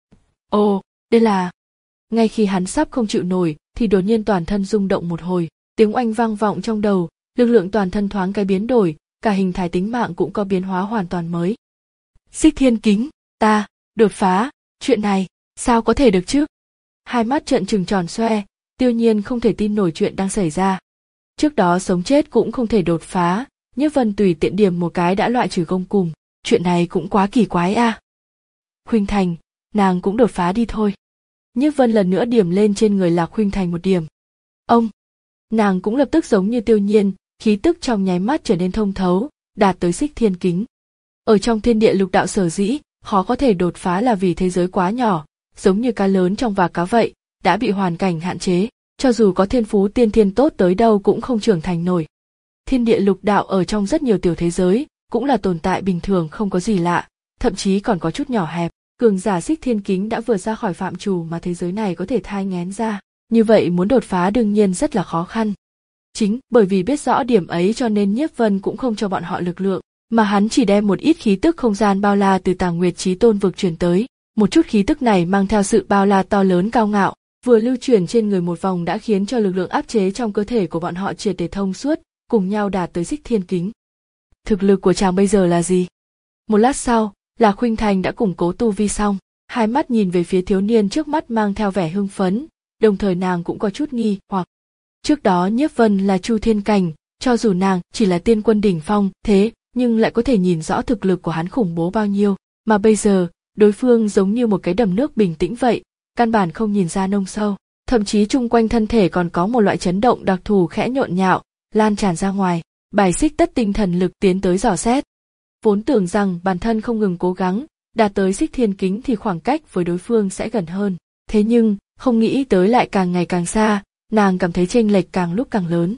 Ồ, đây là... Ngay khi hắn sắp không chịu nổi, thì đột nhiên toàn thân rung động một hồi, tiếng oanh vang vọng trong đầu, lực lượng toàn thân thoáng cái biến đổi, cả hình thái tính mạng cũng có biến hóa hoàn toàn mới. Xích thiên kính, ta, đột phá, chuyện này, sao có thể được chứ? Hai mắt trợn trừng tròn xoe, Tiêu Nhiên không thể tin nổi chuyện đang xảy ra. Trước đó sống chết cũng không thể đột phá, Nhiếp Vân tùy tiện điểm một cái đã loại trừ gông cùm, chuyện này cũng quá kỳ quái a. À. Khuynh Thành, nàng cũng đột phá đi thôi. Nhiếp Vân lần nữa điểm lên trên người Lạc Khuynh Thành một điểm. Ông, nàng cũng lập tức giống như Tiêu Nhiên, khí tức trong nháy mắt trở nên thông thấu, đạt tới xích thiên kính. Ở trong thiên địa lục đạo sở dĩ, khó có thể đột phá là vì thế giới quá nhỏ, giống như cá lớn trong vạc cá vậy, đã bị hoàn cảnh hạn chế, cho dù có thiên phú tiên thiên tốt tới đâu cũng không trưởng thành nổi. Thiên địa lục đạo ở trong rất nhiều tiểu thế giới, cũng là tồn tại bình thường không có gì lạ, thậm chí còn có chút nhỏ hẹp. Cường giả xích thiên kính đã vượt ra khỏi phạm trù mà thế giới này có thể thai nghén ra, như vậy muốn đột phá đương nhiên rất là khó khăn. Chính bởi vì biết rõ điểm ấy cho nên Nhiếp Vân cũng không cho bọn họ lực lượng, mà hắn chỉ đem một ít khí tức không gian bao la từ Tàng Nguyệt Chí Tôn vực truyền tới, một chút khí tức này mang theo sự bao la to lớn cao ngạo, vừa lưu chuyển trên người một vòng đã khiến cho lực lượng áp chế trong cơ thể của bọn họ triệt để thông suốt, cùng nhau đạt tới xích thiên kính. Thực lực của chàng bây giờ là gì? Một lát sau, Lạc Khuynh Thành đã củng cố tu vi xong, hai mắt nhìn về phía thiếu niên trước mắt mang theo vẻ hưng phấn, đồng thời nàng cũng có chút nghi hoặc. Trước đó Nhiếp Vân là Chu Thiên Cảnh, cho dù nàng chỉ là tiên quân đỉnh phong, thế nhưng lại có thể nhìn rõ thực lực của hắn khủng bố bao nhiêu, mà bây giờ, đối phương giống như một cái đầm nước bình tĩnh vậy, căn bản không nhìn ra nông sâu, thậm chí chung quanh thân thể còn có một loại chấn động đặc thù khẽ nhộn nhạo, lan tràn ra ngoài, bài xích tất tinh thần lực tiến tới dò xét. Vốn tưởng rằng bản thân không ngừng cố gắng, đạt tới xích thiên kính thì khoảng cách với đối phương sẽ gần hơn. Thế nhưng, không nghĩ tới lại càng ngày càng xa, nàng cảm thấy chênh lệch càng lúc càng lớn.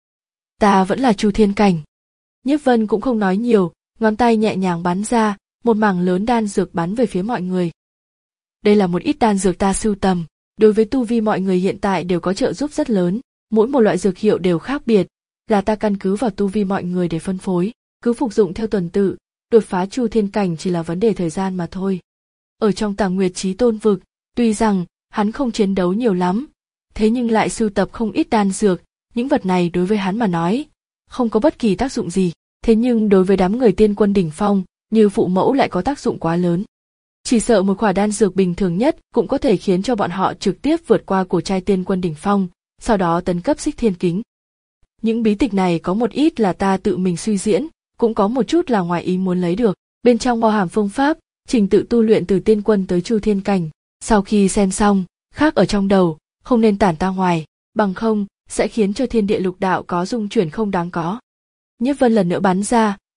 Ta vẫn là Chu Thiên Cảnh. Nhiếp Vân cũng không nói nhiều, ngón tay nhẹ nhàng bắn ra, một mảng lớn đan dược bắn về phía mọi người. Đây là một ít đan dược ta sưu tầm, đối với tu vi mọi người hiện tại đều có trợ giúp rất lớn, mỗi một loại dược hiệu đều khác biệt, là ta căn cứ vào tu vi mọi người để phân phối. Cứ phục dụng theo tuần tự, đột phá Chu Thiên Cảnh chỉ là vấn đề thời gian mà thôi. Ở trong Tàng Nguyệt Chí Tôn vực, tuy rằng hắn không chiến đấu nhiều lắm, thế nhưng lại sưu tập không ít đan dược, những vật này đối với hắn mà nói, không có bất kỳ tác dụng gì, thế nhưng đối với đám người tiên quân đỉnh phong, như phụ mẫu lại có tác dụng quá lớn. Chỉ sợ một quả đan dược bình thường nhất cũng có thể khiến cho bọn họ trực tiếp vượt qua cổ trai tiên quân đỉnh phong, sau đó tấn cấp xích thiên kính. Những bí tịch này có một ít là ta tự mình suy diễn, cũng có một chút là ngoài ý muốn lấy được, bên trong bao hàm phương pháp, trình tự tu luyện từ tiên quân tới Chu Thiên Cảnh, sau khi xem xong, khác ở trong đầu, không nên tản ra ngoài, bằng không, sẽ khiến cho thiên địa lục đạo có dung chuyển không đáng có. Nhiếp Vân lần nữa bắn ra,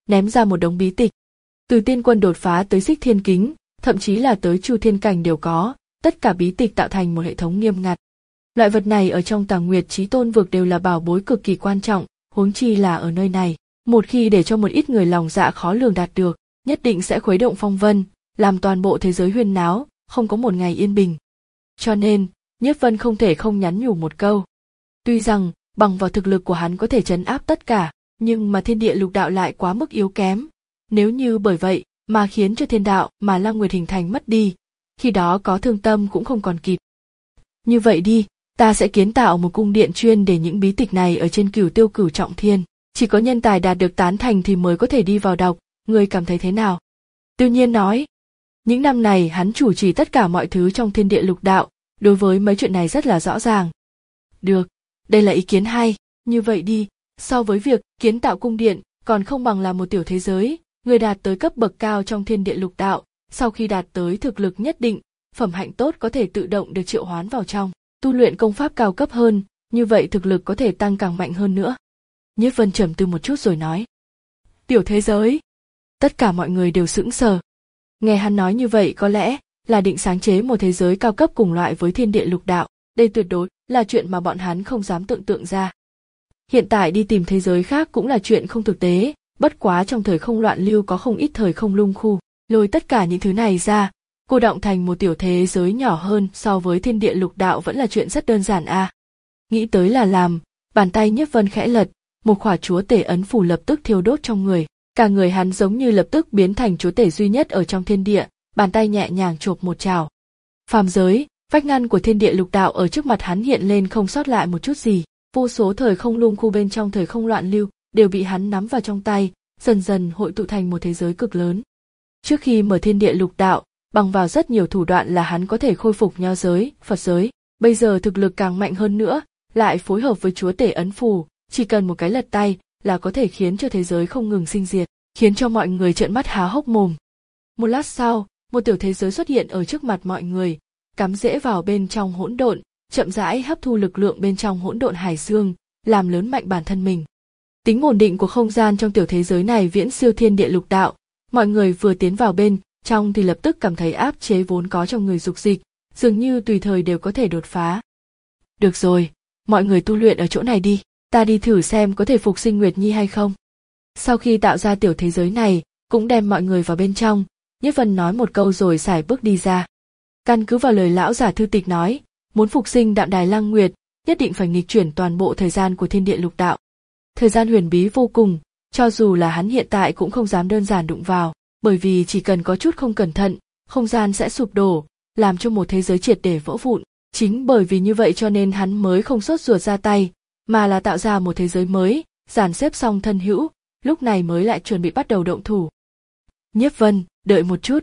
ném ra một đống bí tịch. Từ tiên quân đột phá tới xích thiên kính, thậm chí là tới chu thiên cảnh đều có, tất cả bí tịch tạo thành một hệ thống nghiêm ngặt. Loại vật này ở trong Tàng Nguyệt Chí Tôn vực đều là bảo bối cực kỳ quan trọng, huống chi là ở nơi này. Một khi để cho một ít người lòng dạ khó lường đạt được, nhất định sẽ khuấy động phong vân, làm toàn bộ thế giới huyên náo, không có một ngày yên bình. Cho nên, Nhiếp Vân không thể không nhắn nhủ một câu. Tuy rằng, bằng vào thực lực của hắn có thể trấn áp tất cả, nhưng mà thiên địa lục đạo lại quá mức yếu kém. Nếu như bởi vậy mà khiến cho thiên đạo mà Lăng Nguyệt hình thành mất đi, khi đó có thương tâm cũng không còn kịp. Như vậy đi, ta sẽ kiến tạo một cung điện chuyên để những bí tịch này ở trên Cửu Tiêu Cửu Trọng Thiên. Chỉ có nhân tài đạt được tán thành thì mới có thể đi vào đọc, ngươi cảm thấy thế nào? Tiêu Nhiên nói. Những năm này hắn chủ trì tất cả mọi thứ trong thiên địa lục đạo, đối với mấy chuyện này rất là rõ ràng. Được, đây là ý kiến hay, như vậy đi, so với việc kiến tạo cung điện, còn không bằng là một tiểu thế giới, người đạt tới cấp bậc cao trong thiên địa lục đạo, sau khi đạt tới thực lực nhất định, phẩm hạnh tốt có thể tự động được triệu hoán vào trong, tu luyện công pháp cao cấp hơn, như vậy thực lực có thể tăng càng mạnh hơn nữa. Nhiếp Vân trầm tư một chút rồi nói. Tiểu thế giới. Tất cả mọi người đều sững sờ. Nghe hắn nói như vậy có lẽ là định sáng chế một thế giới cao cấp cùng loại với thiên địa lục đạo, đây tuyệt đối là chuyện mà bọn hắn không dám tưởng tượng ra. Hiện tại đi tìm thế giới khác cũng là chuyện không thực tế, bất quá trong thời không loạn lưu có không ít thời không lung khu, lôi tất cả những thứ này ra, cô động thành một tiểu thế giới nhỏ hơn so với thiên địa lục đạo vẫn là chuyện rất đơn giản a. À. Nghĩ tới là làm, bàn tay Nhiếp Vân khẽ lật, một khỏa chúa tể ấn phủ lập tức thiêu đốt trong người, cả người hắn giống như lập tức biến thành chúa tể duy nhất ở trong thiên địa, bàn tay nhẹ nhàng chộp một chảo. Phàm giới, vách ngăn của thiên địa lục đạo ở trước mặt hắn hiện lên không sót lại một chút gì, vô số thời không lung khu bên trong thời không loạn lưu đều bị hắn nắm vào trong tay, dần dần hội tụ thành một thế giới cực lớn. Trước khi mở thiên địa lục đạo, bằng vào rất nhiều thủ đoạn là hắn có thể khôi phục nho giới, Phật giới, bây giờ thực lực càng mạnh hơn nữa, lại phối hợp với chúa tể ấn phù, chỉ cần một cái lật tay là có thể khiến cho thế giới không ngừng sinh diệt, khiến cho mọi người trợn mắt há hốc mồm. Một lát sau, một tiểu thế giới xuất hiện ở trước mặt mọi người, cắm rễ vào bên trong hỗn độn, chậm rãi hấp thu lực lượng bên trong hỗn độn hải dương, làm lớn mạnh bản thân mình. Tính ổn định của không gian trong tiểu thế giới này viễn siêu thiên địa lục đạo, mọi người vừa tiến vào bên trong thì lập tức cảm thấy áp chế vốn có trong người dục dịch, dường như tùy thời đều có thể đột phá. Được rồi, mọi người tu luyện ở chỗ này đi, ta đi thử xem có thể phục sinh Nguyệt Nhi hay không. Sau khi tạo ra tiểu thế giới này, cũng đem mọi người vào bên trong, Nhiếp Vân nói một câu rồi sải bước đi ra. Căn cứ vào lời lão giả thư tịch nói, muốn phục sinh Đạm Đài Lăng Nguyệt, nhất định phải nghịch chuyển toàn bộ thời gian của thiên địa lục đạo. Thời gian huyền bí vô cùng, cho dù là hắn hiện tại cũng không dám đơn giản đụng vào, bởi vì chỉ cần có chút không cẩn thận, không gian sẽ sụp đổ, làm cho một thế giới triệt để vỡ vụn. Chính bởi vì như vậy cho nên hắn mới không sốt ruột ra tay, mà là tạo ra một thế giới mới, dàn xếp xong thân hữu, lúc này mới lại chuẩn bị bắt đầu động thủ. Nhiếp Vân, đợi một chút.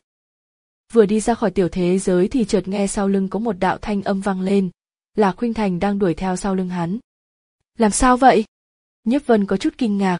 Vừa đi ra khỏi tiểu thế giới thì chợt nghe sau lưng có một đạo thanh âm vang lên, là Khuynh Thành đang đuổi theo sau lưng hắn. Làm sao vậy? Nhiếp Vân có chút kinh ngạc.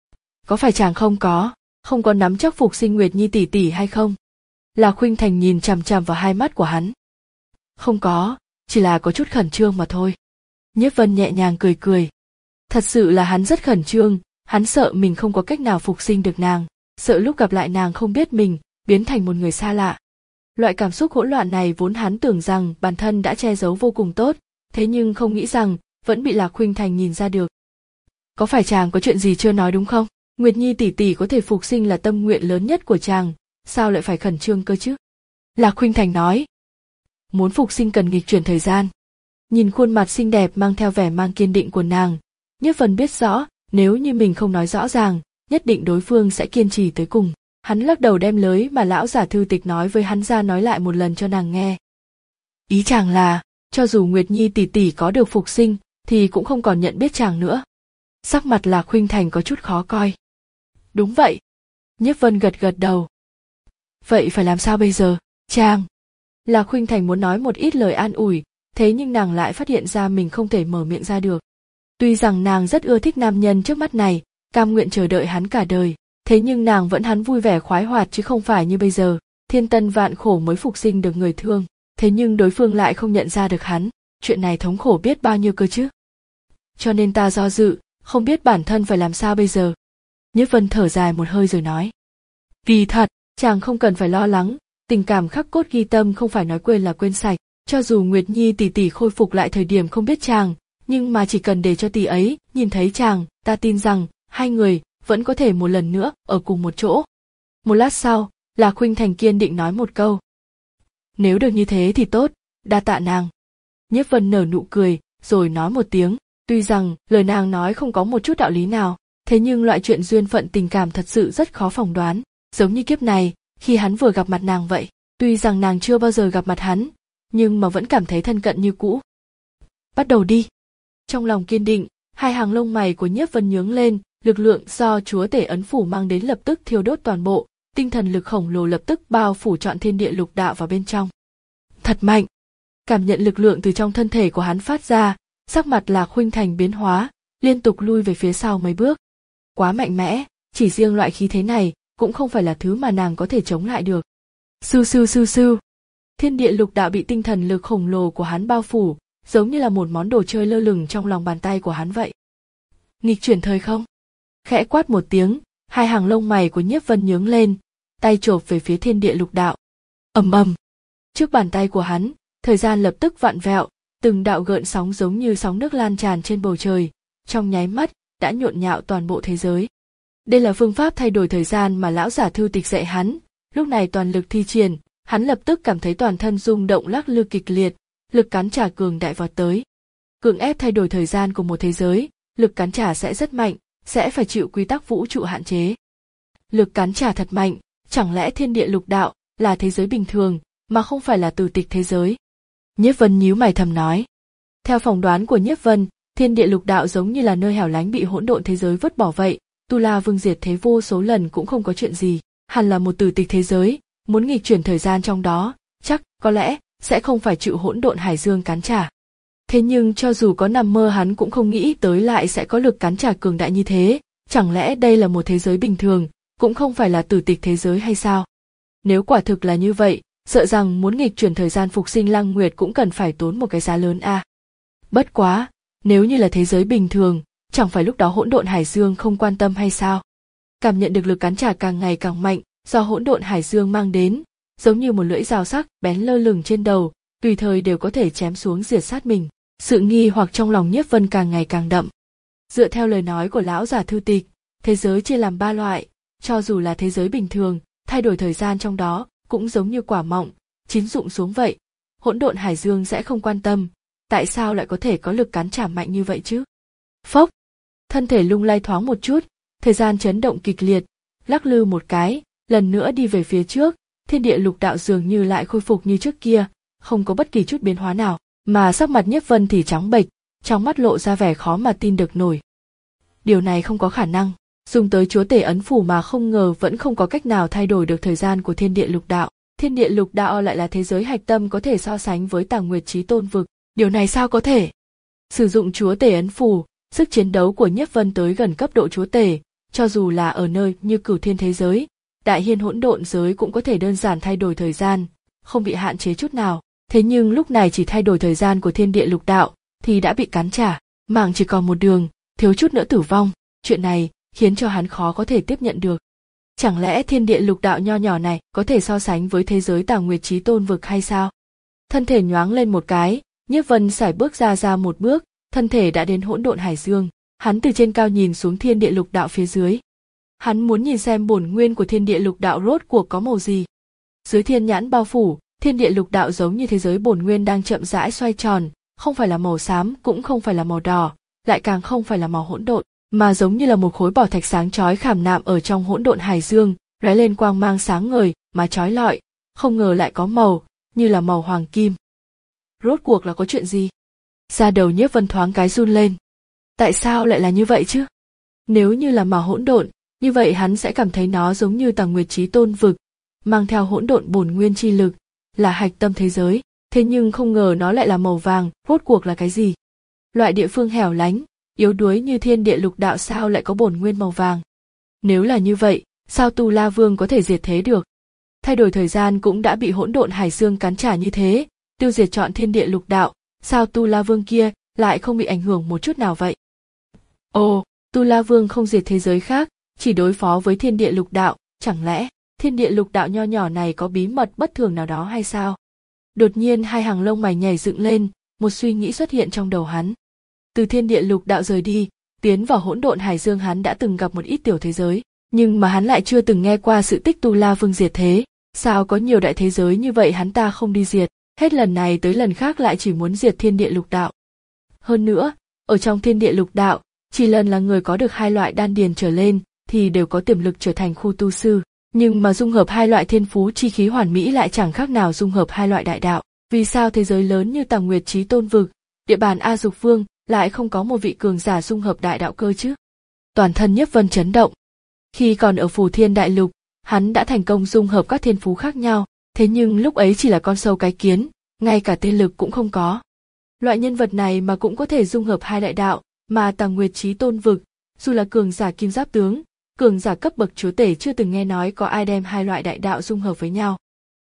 Có phải chàng không có, không có nắm chắc phục sinh Nguyệt Nhi tỷ tỷ hay không? Là Khuynh Thành nhìn chằm chằm vào hai mắt của hắn. Không có, chỉ là có chút khẩn trương mà thôi. Nhiếp Vân nhẹ nhàng cười cười. Thật sự là hắn rất khẩn trương, hắn sợ mình không có cách nào phục sinh được nàng, sợ lúc gặp lại nàng không biết mình biến thành một người xa lạ. Loại cảm xúc hỗn loạn này vốn hắn tưởng rằng bản thân đã che giấu vô cùng tốt, thế nhưng không nghĩ rằng vẫn bị Lạc Khuynh Thành nhìn ra được. Có phải chàng có chuyện gì chưa nói đúng không? Nguyệt Nhi tỷ tỷ có thể phục sinh là tâm nguyện lớn nhất của chàng, sao lại phải khẩn trương cơ chứ? Lạc Khuynh Thành nói. Muốn phục sinh cần nghịch chuyển thời gian. Nhìn khuôn mặt xinh đẹp mang theo vẻ mang kiên định của nàng, Nhiếp Vân biết rõ, nếu như mình không nói rõ ràng, nhất định đối phương sẽ kiên trì tới cùng. Hắn lắc đầu đem lưới mà lão giả thư tịch nói với hắn ra nói lại một lần cho nàng nghe. Ý chàng là, cho dù Nguyệt Nhi tỷ tỷ có được phục sinh, thì cũng không còn nhận biết chàng nữa. Sắc mặt Lạc Khuynh Thành có chút khó coi. Đúng vậy. Nhiếp Vân gật gật đầu. Vậy phải làm sao bây giờ, chàng? Lạc Khuynh Thành muốn nói một ít lời an ủi, thế nhưng nàng lại phát hiện ra mình không thể mở miệng ra được. Tuy rằng nàng rất ưa thích nam nhân trước mắt này, cam nguyện chờ đợi hắn cả đời, thế nhưng nàng vẫn hắn vui vẻ khoái hoạt chứ không phải như bây giờ, thiên tân vạn khổ mới phục sinh được người thương, thế nhưng đối phương lại không nhận ra được hắn, chuyện này thống khổ biết bao nhiêu cơ chứ. Cho nên ta do dự, không biết bản thân phải làm sao bây giờ. Nhiếp Vân thở dài một hơi rồi nói. Vì thật, chàng không cần phải lo lắng, tình cảm khắc cốt ghi tâm không phải nói quên là quên sạch, cho dù Nguyệt Nhi tỷ tỷ khôi phục lại thời điểm không biết chàng, nhưng mà chỉ cần để cho tỷ ấy nhìn thấy chàng, ta tin rằng hai người vẫn có thể một lần nữa ở cùng một chỗ. Một lát sau, Lạc Khuynh Thành kiên định nói một câu. Nếu được như thế thì tốt, đa tạ nàng. Nhiếp Vân nở nụ cười, rồi nói một tiếng, tuy rằng lời nàng nói không có một chút đạo lý nào, thế nhưng loại chuyện duyên phận tình cảm thật sự rất khó phỏng đoán, giống như kiếp này, khi hắn vừa gặp mặt nàng vậy, tuy rằng nàng chưa bao giờ gặp mặt hắn, nhưng mà vẫn cảm thấy thân cận như cũ. Bắt đầu đi. Trong lòng kiên định, hai hàng lông mày của Nhiếp Vân nhướng lên, lực lượng do chúa tể ấn phủ mang đến lập tức thiêu đốt toàn bộ, tinh thần lực khổng lồ lập tức bao phủ trọn thiên địa lục đạo vào bên trong. Thật mạnh. Cảm nhận lực lượng từ trong thân thể của hắn phát ra, sắc mặt Lạc Khuynh Thành biến hóa, liên tục lui về phía sau mấy bước. Quá mạnh mẽ, chỉ riêng loại khí thế này cũng không phải là thứ mà nàng có thể chống lại được. Sưu sưu sưu sưu. Thiên địa lục đạo bị tinh thần lực khổng lồ của hắn bao phủ, giống như là một món đồ chơi lơ lửng trong lòng bàn tay của hắn vậy. Nghịch chuyển thời không? Khẽ quát một tiếng, hai hàng lông mày của Nhiếp Vân nhướng lên, tay chộp về phía thiên địa lục đạo. Ầm ầm. Trước bàn tay của hắn, thời gian lập tức vặn vẹo, từng đạo gợn sóng giống như sóng nước lan tràn trên bầu trời, trong nháy mắt đã nhộn nhạo toàn bộ thế giới. Đây là phương pháp thay đổi thời gian mà lão giả thư tịch dạy hắn, lúc này toàn lực thi triển, hắn lập tức cảm thấy toàn thân rung động lắc lư kịch liệt, lực cắn trả cường đại vọt tới. Cưỡng ép thay đổi thời gian của một thế giới, lực cắn trả sẽ rất mạnh, sẽ phải chịu quy tắc vũ trụ hạn chế. Lực cắn trả thật mạnh, chẳng lẽ thiên địa lục đạo là thế giới bình thường, mà không phải là tử tịch thế giới? Nhiếp Vân nhíu mày thầm nói. Theo phỏng đoán của Nhiếp Vân, thiên địa lục đạo giống như là nơi hẻo lánh bị hỗn độn thế giới vứt bỏ vậy, Tu La Vương diệt thế vô số lần cũng không có chuyện gì, hẳn là một tử tịch thế giới, muốn nghịch chuyển thời gian trong đó, chắc có lẽ sẽ không phải chịu hỗn độn hải dương cắn trả. Thế nhưng cho dù có nằm mơ hắn cũng không nghĩ tới lại sẽ có lực cắn trả cường đại như thế, chẳng lẽ đây là một thế giới bình thường, cũng không phải là tử tịch thế giới hay sao? Nếu quả thực là như vậy, sợ rằng muốn nghịch chuyển thời gian phục sinh Lăng Nguyệt cũng cần phải tốn một cái giá lớn a. À. Bất quá, nếu như là thế giới bình thường, chẳng phải lúc đó hỗn độn hải dương không quan tâm hay sao? Cảm nhận được lực cắn trả càng ngày càng mạnh, do hỗn độn hải dương mang đến, giống như một lưỡi dao sắc bén lơ lửng trên đầu, tùy thời đều có thể chém xuống diệt sát mình. Sự nghi hoặc trong lòng Nhiếp Vân càng ngày càng đậm. Dựa theo lời nói của lão giả thư tịch, thế giới chia làm ba loại, cho dù là thế giới bình thường, thay đổi thời gian trong đó cũng giống như quả mọng, chín rụng xuống vậy. Hỗn độn hải dương sẽ không quan tâm, tại sao lại có thể có lực cắn trả mạnh như vậy chứ? Phốc, thân thể lung lay thoáng một chút, thời gian chấn động kịch liệt, lắc lư một cái, lần nữa đi về phía trước, thiên địa lục đạo dường như lại khôi phục như trước kia, không có bất kỳ chút biến hóa nào, mà sắc mặt Nhiếp Vân thì trắng bệch, trong mắt lộ ra vẻ khó mà tin được nổi. Điều này không có khả năng, dùng tới chúa tể ấn phủ mà không ngờ vẫn không có cách nào thay đổi được thời gian của thiên địa lục đạo. Thiên địa lục đạo lại là thế giới hạch tâm có thể so sánh với Tàng Nguyệt Chí Tôn vực, điều này sao có thể? Sử dụng chúa tể ấn phủ, sức chiến đấu của Nhiếp Vân tới gần cấp độ chúa tể, cho dù là ở nơi như Cửu Thiên thế giới, Đại Hiên hỗn độn giới cũng có thể đơn giản thay đổi thời gian, không bị hạn chế chút nào. Thế nhưng lúc này chỉ thay đổi thời gian của thiên địa lục đạo thì đã bị cắn trả, mạng chỉ còn một đường, thiếu chút nữa tử vong. Chuyện này khiến cho hắn khó có thể tiếp nhận được. Chẳng lẽ thiên địa lục đạo nho nhỏ này có thể so sánh với thế giới Tàng Nguyệt Chí Tôn vực hay sao? Thân thể nhoáng lên một cái, Nhiếp Vân sải bước ra ra một bước, thân thể đã đến hỗn độn hải dương. Hắn từ trên cao nhìn xuống thiên địa lục đạo phía dưới. Hắn muốn nhìn xem bổn nguyên của thiên địa lục đạo rốt cuộc có màu gì. Dưới thiên nhãn bao phủ, thiên địa lục đạo giống như thế giới bổn nguyên đang chậm rãi xoay tròn, không phải là màu xám cũng không phải là màu đỏ, lại càng không phải là màu hỗn độn, mà giống như là một khối bảo thạch sáng chói khảm nạm ở trong hỗn độn hải dương, lóe lên quang mang sáng ngời mà chói lọi, không ngờ lại có màu như là màu hoàng kim. Rốt cuộc là có chuyện gì? Da đầu Nhiếp Vân thoáng cái run lên. Tại sao lại là như vậy chứ? Nếu như là màu hỗn độn, như vậy hắn sẽ cảm thấy nó giống như Tàng Nguyệt Chí Tôn vực, mang theo hỗn độn bổn nguyên chi lực, là hạch tâm thế giới, thế nhưng không ngờ nó lại là màu vàng, rốt cuộc là cái gì? Loại địa phương hẻo lánh, yếu đuối như thiên địa lục đạo sao lại có bổn nguyên màu vàng? Nếu là như vậy, sao Tu La Vương có thể diệt thế được? Thay đổi thời gian cũng đã bị hỗn độn hải dương cắn trả như thế, tiêu diệt trọn thiên địa lục đạo, sao Tu La Vương kia lại không bị ảnh hưởng một chút nào vậy? Ồ, Tu La Vương không diệt thế giới khác, chỉ đối phó với thiên địa lục đạo, chẳng lẽ thiên địa lục đạo nho nhỏ này có bí mật bất thường nào đó hay sao? Đột nhiên hai hàng lông mày nhảy dựng lên, một suy nghĩ xuất hiện trong đầu hắn. Từ thiên địa lục đạo rời đi, tiến vào hỗn độn hải dương, hắn đã từng gặp một ít tiểu thế giới, nhưng mà hắn lại chưa từng nghe qua sự tích Tu La Vương diệt thế. Sao có nhiều đại thế giới như vậy hắn ta không đi diệt, hết lần này tới lần khác lại chỉ muốn diệt thiên địa lục đạo. Hơn nữa, ở trong thiên địa lục đạo, chỉ lần là người có được hai loại đan điền trở lên thì đều có tiềm lực trở thành khu tu sư, nhưng mà dung hợp hai loại thiên phú chi khí hoàn mỹ lại chẳng khác nào dung hợp hai loại đại đạo. Vì sao thế giới lớn như Tàng Nguyệt Chí Tôn vực, địa bàn A Dục Vương lại không có một vị cường giả dung hợp đại đạo cơ chứ? Toàn thân Nhiếp Vân chấn động. Khi còn ở Phù Thiên Đại Lục, hắn đã thành công dung hợp các thiên phú khác nhau, thế nhưng lúc ấy chỉ là con sâu cái kiến, ngay cả tiên lực cũng không có. Loại nhân vật này mà cũng có thể dung hợp hai đại đạo, mà Tàng Nguyệt Chí Tôn vực, dù là cường giả kim giáp tướng, cường giả cấp bậc chúa tể chưa từng nghe nói có ai đem hai loại đại đạo dung hợp với nhau.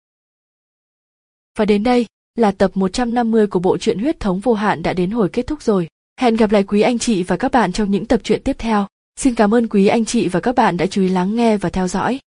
Và đến đây là tập một trăm năm mươi của bộ truyện Huyết Thống Vô Hạn đã đến hồi kết thúc rồi. Hẹn gặp lại quý anh chị và các bạn trong những tập truyện tiếp theo. Xin cảm ơn quý anh chị và các bạn đã chú ý lắng nghe và theo dõi.